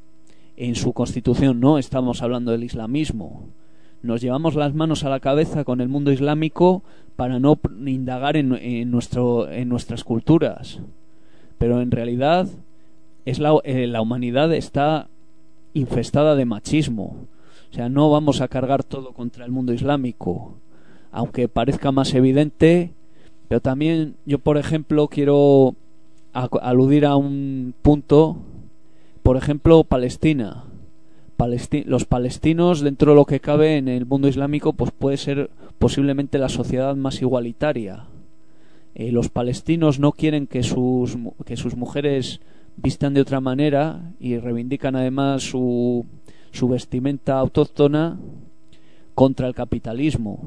En su constitución no estamos hablando del islamismo. Nos llevamos las manos a la cabeza con el mundo islámico para no indagar en, en, nuestro, en nuestras culturas. Pero en realidad es la, eh, la humanidad está infestada de machismo. O sea, no vamos a cargar todo contra el mundo islámico, aunque parezca más evidente. Pero también yo, por ejemplo, quiero aludir a un punto. Por ejemplo, Palestina. Palesti- los palestinos, dentro de lo que cabe en el mundo islámico, pues puede ser posiblemente la sociedad más igualitaria. Eh, los palestinos no quieren que sus, que sus mujeres vistan de otra manera y reivindican además su, su vestimenta autóctona contra el capitalismo.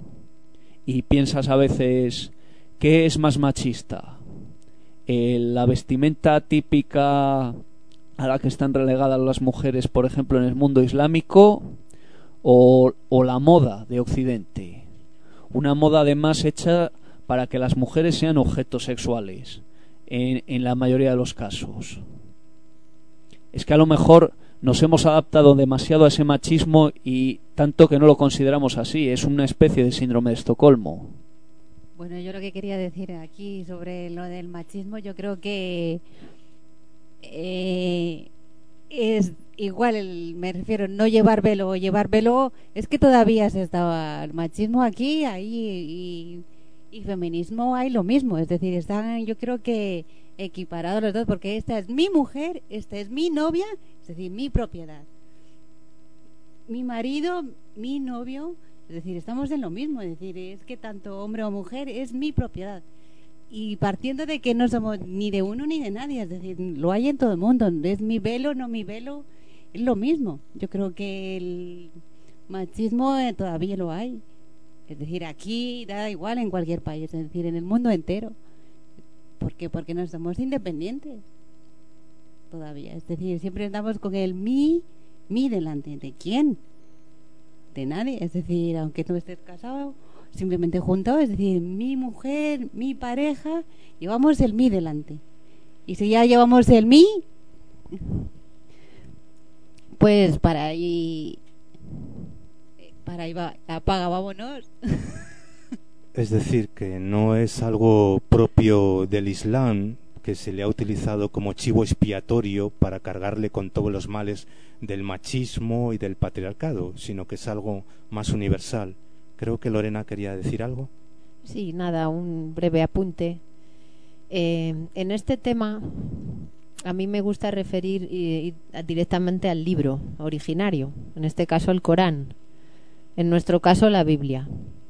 Y piensas a veces, ¿qué es más machista? Eh, ¿la vestimenta típica a la que están relegadas las mujeres, por ejemplo, en el mundo islámico, o, o la moda de Occidente? Una moda además hecha para que las mujeres sean objetos sexuales, en, en la mayoría de los casos. Es que a lo mejor nos hemos adaptado demasiado a ese machismo y tanto que no lo consideramos así. Es una especie de síndrome de Estocolmo. Bueno, yo lo que quería decir aquí sobre lo del machismo, yo creo que eh, es igual, el, me refiero, no llevar velo o llevar velo, es que todavía se estaba el machismo aquí, ahí, y, y feminismo hay lo mismo, es decir, están, yo creo que equiparados los dos, porque esta es mi mujer, esta es mi novia, es decir, mi propiedad, mi marido, mi novio, es decir, estamos en lo mismo, es decir, es que tanto hombre o mujer es mi propiedad. Y partiendo de que no somos ni de uno ni de nadie, es decir, lo hay en todo el mundo, es mi velo, no mi velo, es lo mismo. Yo creo que el machismo eh, todavía lo hay, es decir, aquí da igual en cualquier país, es decir, en el mundo entero. ¿Por qué? Porque no somos independientes todavía, es decir, siempre andamos con el mi, mi delante. ¿De quién? De nadie, es decir, aunque tú estés casado, simplemente juntado, es decir, mi mujer, mi pareja, llevamos el mi delante. Y si ya llevamos el mi, pues para ahí, para ahí va, apaga, vámonos. Es decir, que no es algo propio del Islam, que se le ha utilizado como chivo expiatorio para cargarle con todos los males del machismo y del patriarcado, sino que es algo más universal. Creo que Lorena quería decir algo. Sí, nada, un breve apunte. Eh, en este tema, a mí me gusta referir y, y, directamente al libro originario, en este caso el Corán, en nuestro caso la Biblia.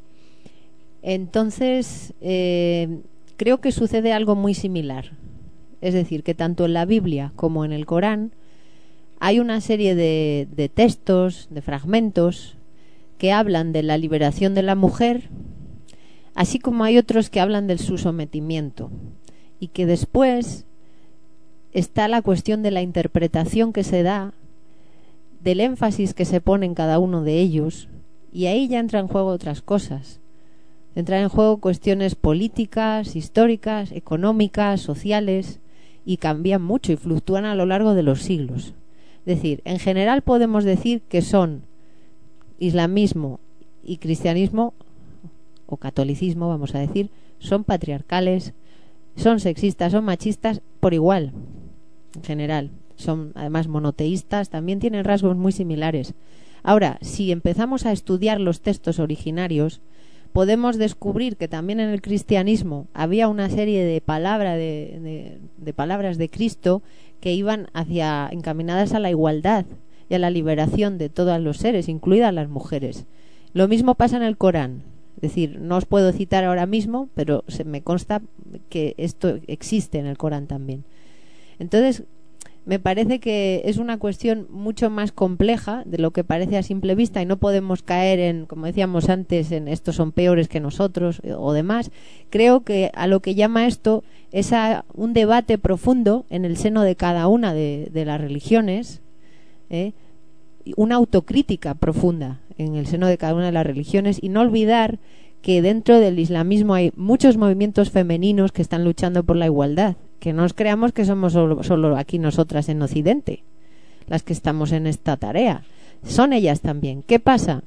Entonces, eh, creo que sucede algo muy similar. Es decir, que tanto en la Biblia como en el Corán hay una serie de, de textos, de fragmentos que hablan de la liberación de la mujer, así como hay otros que hablan de su sometimiento, y que después está la cuestión de la interpretación que se da, del énfasis que se pone en cada uno de ellos, y ahí ya entra en juego otras cosas. Entran en juego cuestiones políticas, históricas, económicas, sociales, y cambian mucho y fluctúan a lo largo de los siglos. Es decir, en general podemos decir que son islamismo y cristianismo, o catolicismo, vamos a decir, son patriarcales, son sexistas, son machistas por igual, en general. Son además monoteístas, también tienen rasgos muy similares. Ahora, si empezamos a estudiar los textos originarios, podemos descubrir que también en el cristianismo había una serie de, palabra de, de, de palabras de Cristo que iban hacia encaminadas a la igualdad y a la liberación de todos los seres, incluidas las mujeres. Lo mismo pasa en el Corán. Es decir, no os puedo citar ahora mismo, pero se me consta que esto existe en el Corán también. Entonces, me parece que es una cuestión mucho más compleja de lo que parece a simple vista, y no podemos caer en, como decíamos antes, en estos son peores que nosotros o demás. Creo que a lo que llama esto es a un debate profundo en el seno de cada una de, de las religiones, ¿eh? Una autocrítica profunda en el seno de cada una de las religiones, y no olvidar que dentro del islamismo hay muchos movimientos femeninos que están luchando por la igualdad, que no nos creamos que somos solo, solo aquí nosotras en Occidente las que estamos en esta tarea, son ellas también. ¿Qué pasa?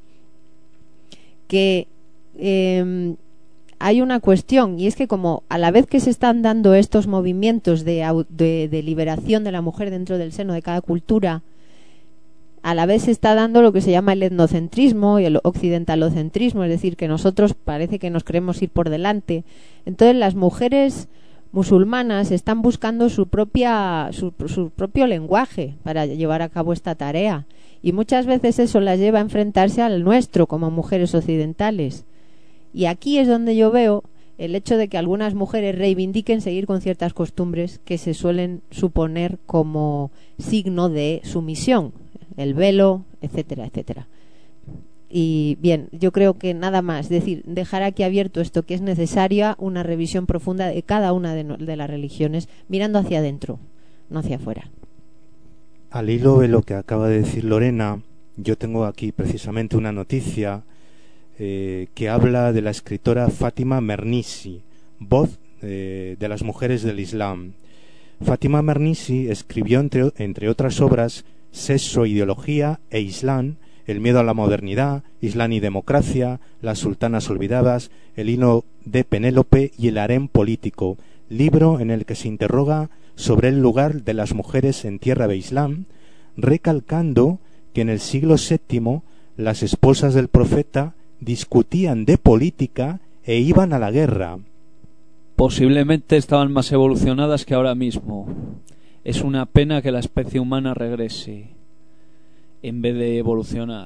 Que eh, hay una cuestión, y es que como a la vez que se están dando estos movimientos de, de, de liberación de la mujer dentro del seno de cada cultura, a la vez se está dando lo que se llama el etnocentrismo y el occidentalocentrismo, es decir, que nosotros parece que nos queremos ir por delante. Entonces las mujeres musulmanas están buscando su propia su, su propio lenguaje para llevar a cabo esta tarea, y muchas veces eso las lleva a enfrentarse al nuestro como mujeres occidentales. Y aquí es donde yo veo el hecho de que algunas mujeres reivindiquen seguir con ciertas costumbres que se suelen suponer como signo de sumisión, el velo, etcétera, etcétera. Y bien, yo creo que nada más, es decir, dejar aquí abierto esto, que es necesaria una revisión profunda de cada una de, no, de las religiones, mirando hacia adentro, no hacia afuera. Al hilo de lo que acaba de decir Lorena, yo tengo aquí precisamente una noticia eh, que habla de la escritora Fátima Mernissi, voz eh, de las mujeres del Islam. Fátima Mernissi escribió, entre, entre otras obras, Sexo, ideología e Islam, El miedo a la modernidad, Islam y democracia, Las sultanas olvidadas, El hino de Penélope y El harén político, libro en el que se interroga sobre el lugar de las mujeres en tierra de Islam, recalcando que en el siglo séptimo las esposas del profeta discutían de política e iban a la guerra. Posiblemente estaban más evolucionadas que ahora mismo. Es una pena que la especie humana regrese en vez de evolucionar.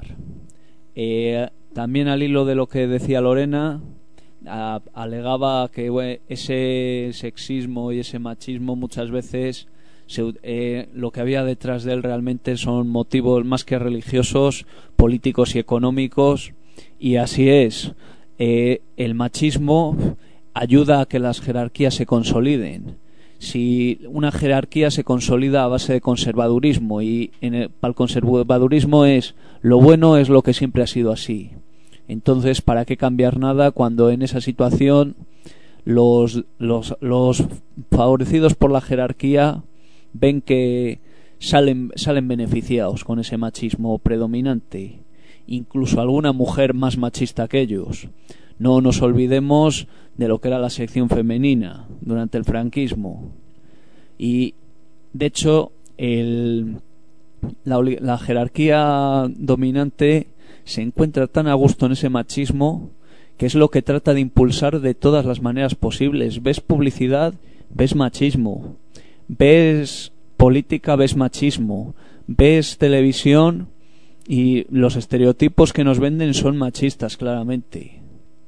Eh, también al hilo de lo que decía Lorena, a, alegaba que bueno, ese sexismo y ese machismo muchas veces se, eh, lo que había detrás de él realmente son motivos más que religiosos, políticos y económicos, y así es. Eh, el machismo ayuda a que las jerarquías se consoliden. Si una jerarquía se consolida a base de conservadurismo, y en el, para el conservadurismo es lo bueno es lo que siempre ha sido así, entonces ¿para qué cambiar nada cuando en esa situación los, los, los favorecidos por la jerarquía ven que salen, salen beneficiados con ese machismo predominante? Incluso alguna mujer más machista que ellos. No nos olvidemos de lo que era la sección femenina durante el franquismo. Y, de hecho, el, la, la jerarquía dominante se encuentra tan a gusto en ese machismo que es lo que trata de impulsar de todas las maneras posibles. Ves publicidad, ves machismo. Ves política, ves machismo. Ves televisión y los estereotipos que nos venden son machistas, claramente.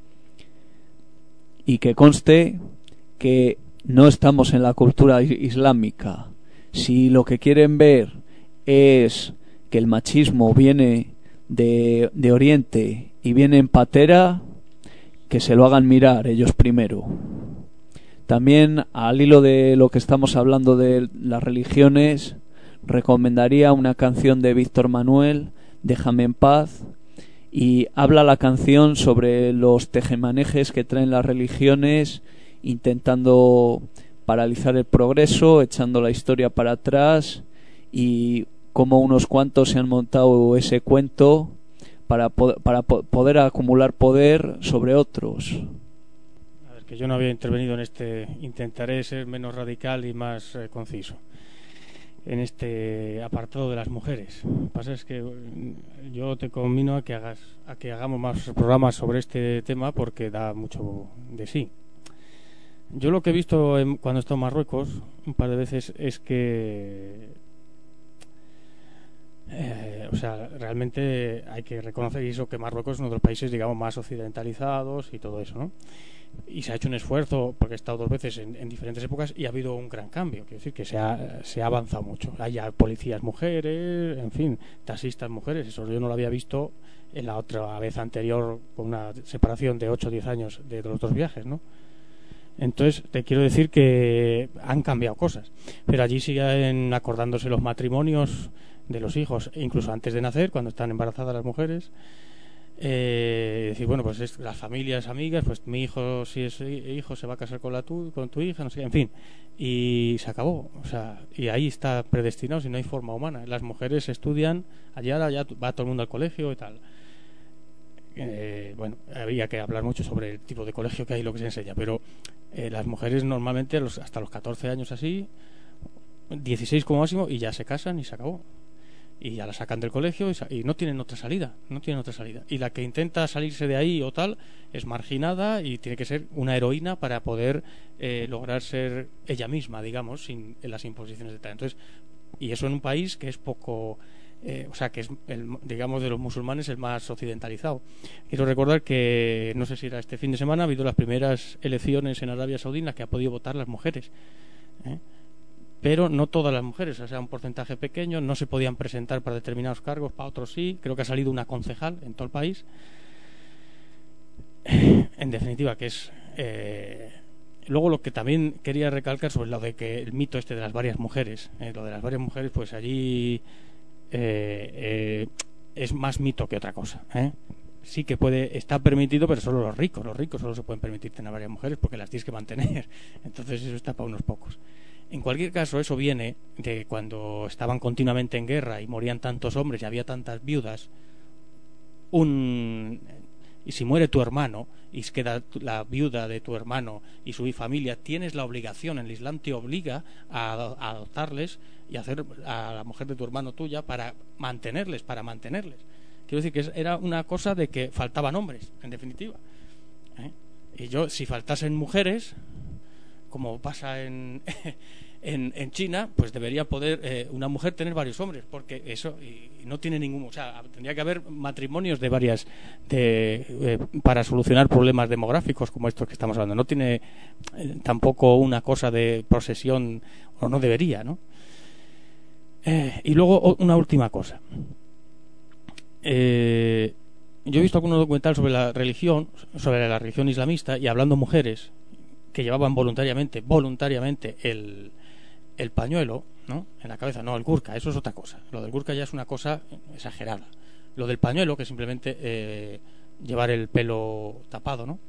Y que conste que no estamos en la cultura islámica. Si lo que quieren ver es que el machismo viene de, de Oriente y viene en patera, que se lo hagan mirar ellos primero. También, al hilo de lo que estamos hablando de las religiones, recomendaría una canción de Víctor Manuel, Déjame en paz, y habla la canción sobre los tejemanejes que traen las religiones, intentando paralizar el progreso, echando la historia para atrás, y cómo unos cuantos se han montado ese cuento para, po- para po- poder acumular poder sobre otros. A ver, que yo no había intervenido en este, intentaré ser menos radical y más eh, conciso en este apartado de las mujeres. Lo que pasa es que mm, yo te conmino a que hagas, a que hagamos más programas sobre este tema porque da mucho de sí. Yo lo que he visto en, cuando he estado en Marruecos un par de veces es que Eh, o sea, realmente hay que reconocer eso, que Marruecos es uno de los países, digamos, más occidentalizados y todo eso, ¿no? Y se ha hecho un esfuerzo, porque he estado dos veces en, en diferentes épocas y ha habido un gran cambio. Quiero decir que se ha, se ha avanzado mucho. Hay ya policías mujeres, en fin, taxistas mujeres. Eso yo no lo había visto en la otra vez anterior, con una separación de ocho o diez años de los dos viajes, ¿no? Entonces, te quiero decir que han cambiado cosas. Pero allí siguen acordándose los matrimonios de los hijos, incluso antes de nacer, cuando están embarazadas las mujeres. Eh, decir, bueno, pues es, las familias amigas, pues mi hijo, si es hijo, se va a casar con la tu, con tu hija, no sé qué, en fin. Y se acabó. O sea, y ahí está predestinado, si no hay forma humana. Las mujeres estudian, allá ya va todo el mundo al colegio y tal. Eh, bueno, había que hablar mucho sobre el tipo de colegio que hay y lo que se enseña, pero eh, las mujeres normalmente los, hasta los catorce años así, dieciséis como máximo, y ya se casan y se acabó. Y ya la sacan del colegio y, sa- y no tienen otra salida, no tienen otra salida. Y la que intenta salirse de ahí o tal es marginada y tiene que ser una heroína para poder eh, lograr ser ella misma, digamos, sin en las imposiciones de tal. Entonces, y eso en un país que es poco, eh, o sea, que es, el, digamos, de los musulmanes el más occidentalizado. Quiero recordar que, no sé si era este fin de semana, ha habido las primeras elecciones en Arabia Saudí en las que ha podido votar las mujeres, ¿eh? Pero no todas las mujeres, o sea, un porcentaje pequeño, no se podían presentar para determinados cargos, para otros sí. Creo que ha salido una concejal en todo el país. En definitiva, que es eh, luego lo que también quería recalcar sobre lo de que el mito este de las varias mujeres, eh, lo de las varias mujeres, pues allí eh, eh, es más mito que otra cosa, ¿eh? Sí que puede, está permitido, pero solo los ricos, los ricos solo se pueden permitir tener varias mujeres porque las tienes que mantener. Entonces eso está para unos pocos. En cualquier caso, eso viene de cuando estaban continuamente en guerra y morían tantos hombres y había tantas viudas. Un y si muere tu hermano y queda la viuda de tu hermano y su familia, tienes la obligación, el Islam te obliga a, a adoptarles y hacer a la mujer de tu hermano tuya para mantenerles, para mantenerles. Quiero decir que era una cosa de que faltaban hombres, en definitiva, ¿eh? Y yo, si faltasen mujeres, como pasa en, en, en China, pues debería poder eh, una mujer tener varios hombres, porque eso y, y no tiene ningún, o sea, tendría que haber matrimonios de varias de, eh, para solucionar problemas demográficos como estos que estamos hablando. No tiene eh, tampoco una cosa de posesión, o no debería, ¿no? Eh, y luego una última cosa. Eh, yo he visto algún documental sobre la religión, sobre la religión islamista, y hablando mujeres que llevaban voluntariamente, voluntariamente el, el pañuelo, ¿no?, en la cabeza, no el burka, eso es otra cosa. Lo del burka ya es una cosa exagerada. Lo del pañuelo, que es simplemente eh, llevar el pelo tapado, ¿no?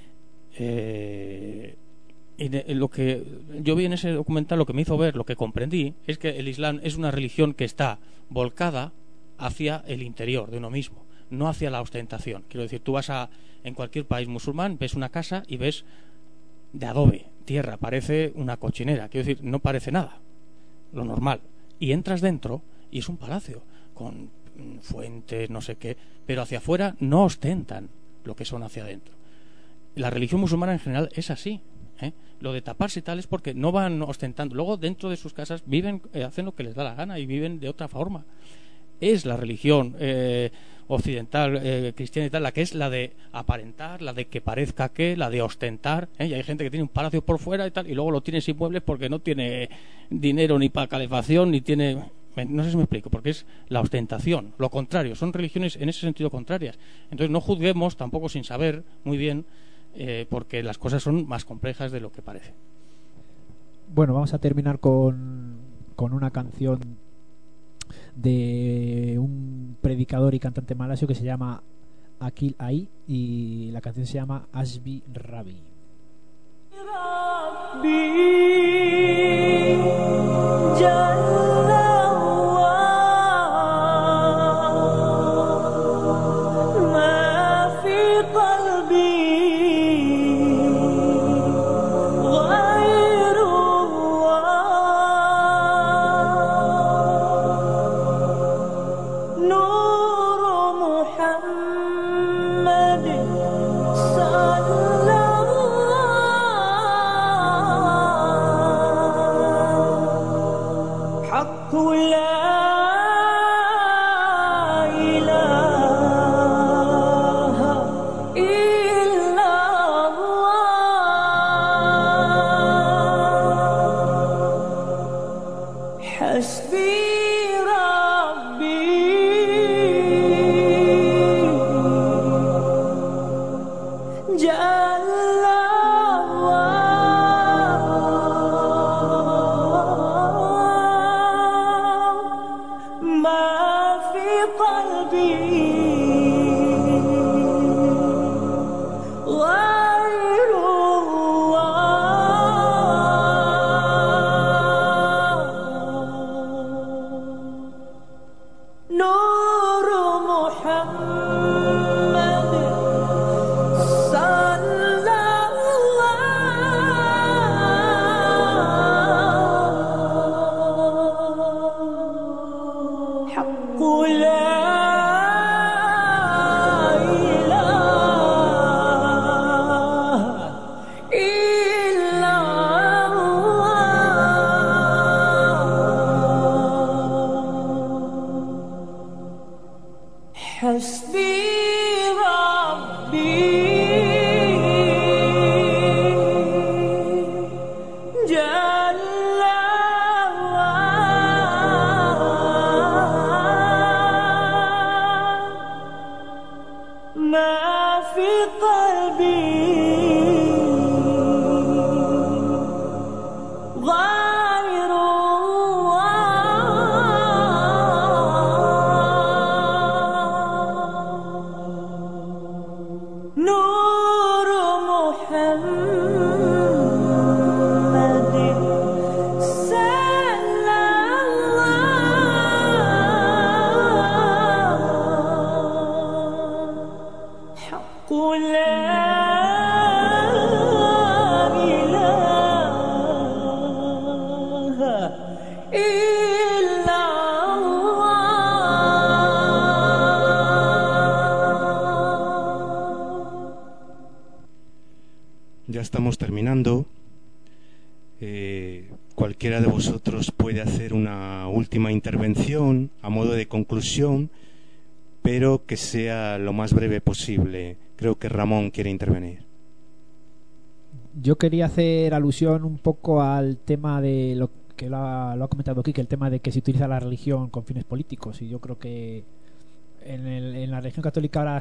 Eh, y de, lo que yo vi en ese documental, lo que me hizo ver, lo que comprendí, es que el Islam es una religión que está volcada hacia el interior de uno mismo, no hacia la ostentación. Quiero decir, tú vas a en cualquier país musulmán, ves una casa y ves de adobe, tierra, parece una cochinera, quiero decir, no parece nada, lo normal, y entras dentro y es un palacio con fuentes, no sé qué, pero hacia afuera no ostentan lo que son hacia adentro. La religión musulmana en general es así, ¿eh? Lo de taparse y tal es porque no van ostentando, luego dentro de sus casas viven, eh, hacen lo que les da la gana y viven de otra forma. Es la religión eh, occidental, eh, cristiana y tal, la que es la de aparentar, la de que parezca que, la de ostentar, ¿eh? Y hay gente que tiene un palacio por fuera y tal, y luego lo tiene sin muebles porque no tiene dinero ni para calefacción, ni tiene, Me- No sé si me explico, porque es la ostentación, lo contrario, son religiones en ese sentido contrarias. Entonces no juzguemos tampoco sin saber muy bien, eh, porque las cosas son más complejas de lo que parece. Bueno, vamos a terminar con, con una canción de un predicador y cantante malasio que se llama Akil Ai, y la canción se llama Ashbi Rabi. Ya estamos terminando. Eh, cualquiera de vosotros puede hacer una última intervención a modo de conclusión, pero que sea lo más breve posible. Creo que Ramón quiere intervenir. Yo quería hacer alusión un poco al tema de lo que lo ha, lo ha comentado aquí, que el tema de que se utiliza la religión con fines políticos, y yo creo que en, el, en la religión católica ahora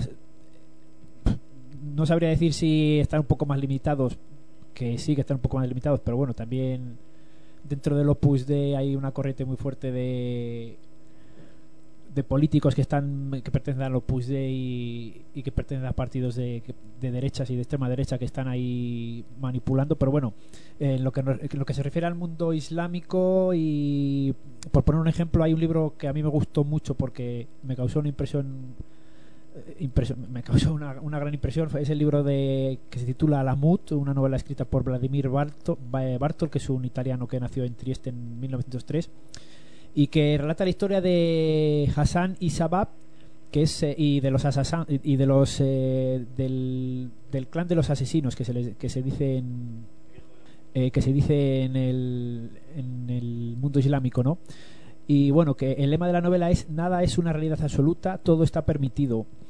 no sabría decir si están un poco más limitados, que sí que están un poco más limitados, pero bueno, también dentro del Opus Dei hay una corriente muy fuerte de de políticos que están que pertenecen al Opus Dei y, y que pertenecen a partidos de, de derechas y de extrema derecha que están ahí manipulando, pero bueno, en lo que, en lo que se refiere al mundo islámico, y por poner un ejemplo, hay un libro que a mí me gustó mucho porque me causó una impresión Impresión, me causó una, una gran impresión. Es el libro de que se titula Alamut, una novela escrita por Vladimir Bartol, Bartol, que es un italiano que nació en Trieste en mil novecientos tres y que relata la historia de Hassan y Sabab, que es eh, y de los asasan, y de los eh, del, del clan de los asesinos, que se les, que se dice en, eh, que se dice en el en el mundo islámico, ¿no? Y bueno, que el lema de la novela es: nada es una realidad absoluta, todo está permitido.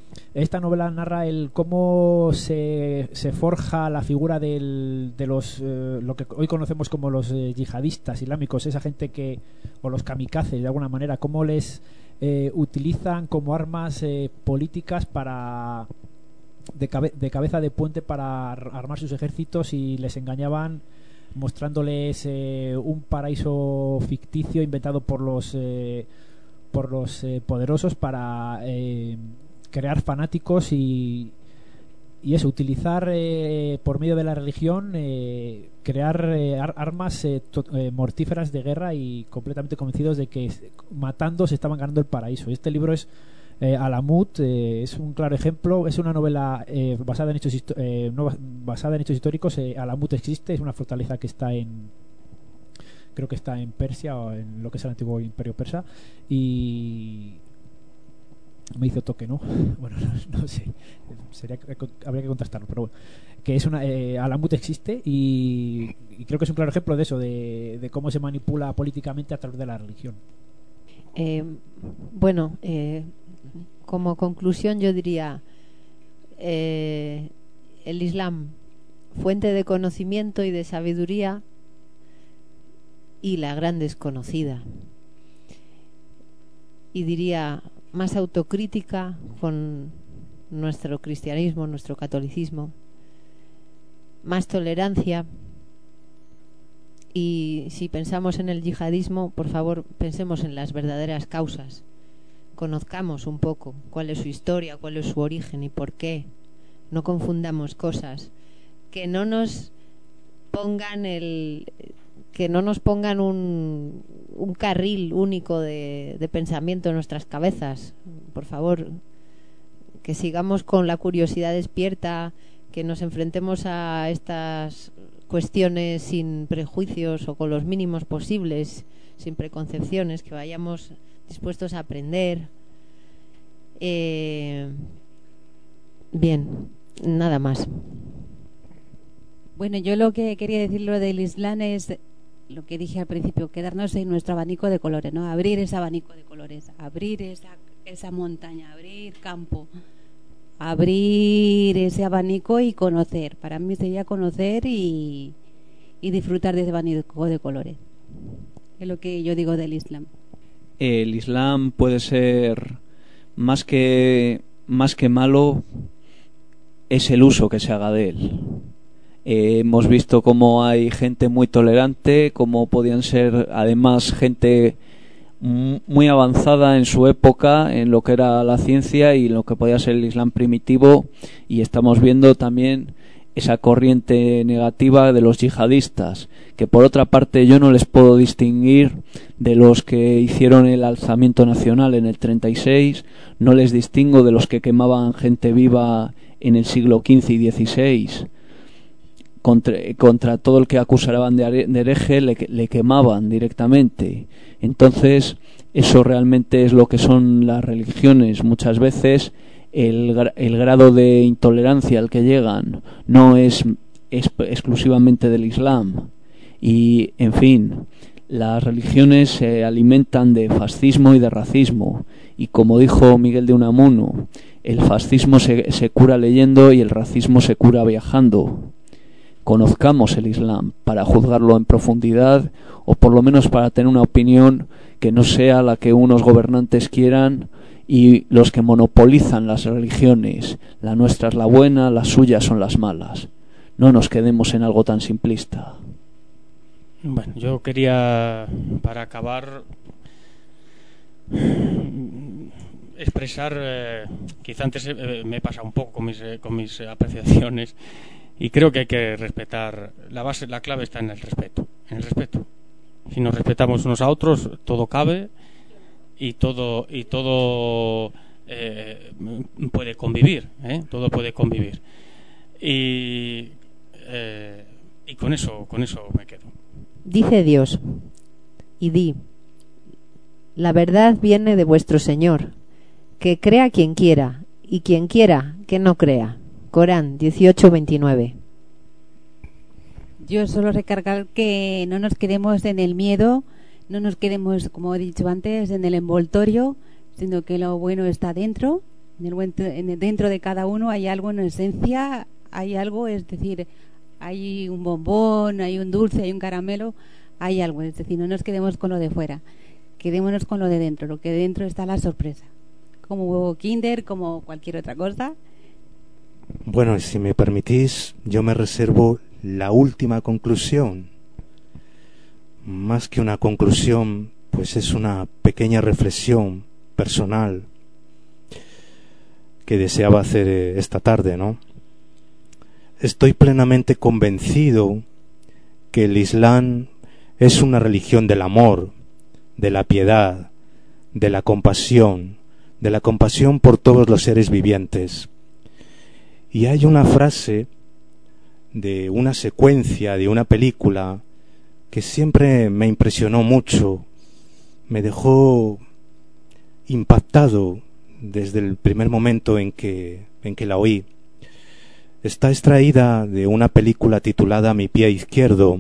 Esta novela narra el cómo se, se forja la figura del, de los eh, lo que hoy conocemos como los eh, yihadistas islámicos, esa gente que, o los kamikazes de alguna manera, cómo les eh, utilizan como armas eh, políticas para de, cabe, de cabeza de puente para armar sus ejércitos, y les engañaban mostrándoles eh, un paraíso ficticio inventado por los eh, por los eh, poderosos para eh, crear fanáticos y, y eso, utilizar eh, por medio de la religión eh, crear eh, ar armas eh, eh, mortíferas de guerra, y completamente convencidos de que matando se estaban ganando el paraíso. Este libro es eh, Alamut, eh, es un claro ejemplo. Es una novela eh, basada en hechos eh, no, basada en hechos históricos. eh, Alamut existe, es una fortaleza que está en, creo que está en Persia, o en lo que es el antiguo imperio persa, y me hizo toque, ¿no? Bueno, no, no sé, sería, habría que contrastarlo, pero bueno, que es una eh, Alamut existe, y, y creo que es un claro ejemplo de eso, de, de cómo se manipula políticamente a través de la religión. Eh, bueno, eh, como conclusión yo diría eh, el Islam, fuente de conocimiento y de sabiduría, y la gran desconocida. Y diría más autocrítica con nuestro cristianismo, nuestro catolicismo, más tolerancia. Y si pensamos en el yihadismo, por favor, pensemos en las verdaderas causas. Conozcamos un poco cuál es su historia, cuál es su origen y por qué. No confundamos cosas. Que no nos pongan el que no nos pongan un, un carril único de, de pensamiento en nuestras cabezas. Por favor, que sigamos con la curiosidad despierta, que nos enfrentemos a estas cuestiones sin prejuicios o con los mínimos posibles, sin preconcepciones, que vayamos dispuestos a aprender. Eh, bien, nada más. Bueno, yo lo que quería decir lo del Islam es lo que dije al principio, quedarnos en nuestro abanico de colores, ¿no? Abrir ese abanico de colores, abrir esa, esa montaña, abrir campo, abrir ese abanico y conocer. Para mí sería conocer y, y disfrutar de ese abanico de colores. Es lo que yo digo del Islam. El Islam puede ser más que más que malo, es el uso que se haga de él. Eh, hemos visto cómo hay gente muy tolerante, cómo podían ser además gente muy avanzada en su época en lo que era la ciencia y en lo que podía ser el Islam primitivo, y estamos viendo también esa corriente negativa de los yihadistas, que por otra parte yo no les puedo distinguir de los que hicieron el alzamiento nacional en el treinta y seis, no les distingo de los que quemaban gente viva en el siglo quince y dieciséis. Contra, contra todo el que acusaban de, de hereje le, le quemaban directamente. Entonces eso realmente es lo que son las religiones. Muchas veces el, el grado de intolerancia al que llegan no es, es exclusivamente del Islam, y en fin, las religiones se alimentan de fascismo y de racismo, y como dijo Miguel de Unamuno, el fascismo se, se cura leyendo y el racismo se cura viajando. Conozcamos el Islam para juzgarlo en profundidad, o por lo menos para tener una opinión que no sea la que unos gobernantes quieran y los que monopolizan las religiones. La nuestra es la buena, las suyas son las malas. No nos quedemos en algo tan simplista. Bueno, yo quería, para acabar, expresar, eh, quizá antes eh, me he pasado un poco con mis, eh, con mis apreciaciones. Y creo que hay que respetar, la base, la clave está en el respeto, en el respeto. Si nos respetamos unos a otros, todo cabe y todo y todo eh, puede convivir, ¿eh? Todo puede convivir. Y eh, y con eso, con eso me quedo. Dice Dios, y di: la verdad viene de vuestro Señor, que crea quien quiera, y quien quiera que no crea. Corán dieciocho veintinueve. Yo solo recargar que no nos quedemos en el miedo, no nos quedemos, como he dicho antes, en el envoltorio, sino que lo bueno está dentro En el, buen- en el- dentro de cada uno hay algo en esencia, hay algo, es decir, hay un bombón, hay un dulce, hay un caramelo, hay algo. Es decir, no nos quedemos con lo de fuera, quedémonos con lo de dentro, lo que dentro está la sorpresa. Como huevo Kinder, como cualquier otra cosa. Bueno, si me permitís, yo me reservo la última conclusión. Más que una conclusión, pues es una pequeña reflexión personal que deseaba hacer eh, esta tarde, ¿no? Estoy plenamente convencido que el Islam es una religión del amor, de la piedad, de la compasión, de la compasión por todos los seres vivientes. Y hay una frase de una secuencia de una película que siempre me impresionó mucho, me dejó impactado desde el primer momento en que, en que la oí. Está extraída de una película titulada Mi pie izquierdo.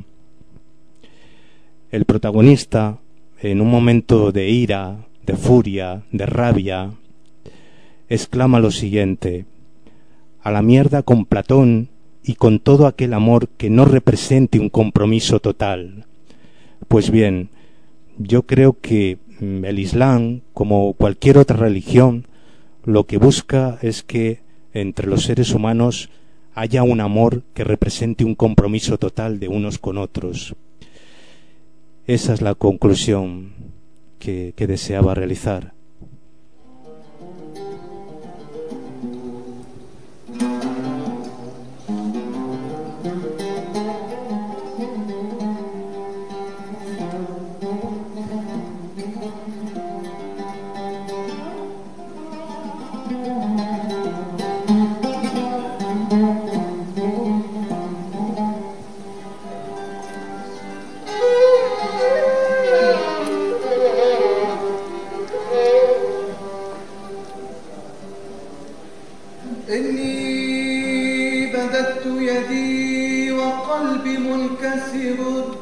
El protagonista, en un momento de ira, de furia, de rabia, exclama lo siguiente: a la mierda con Platón y con todo aquel amor que no represente un compromiso total. Pues bien, yo creo que el Islam, como cualquier otra religión, lo que busca es que entre los seres humanos haya un amor que represente un compromiso total de unos con otros. Esa es la conclusión que, que deseaba realizar. إني بددت يدي وقلبي منكسر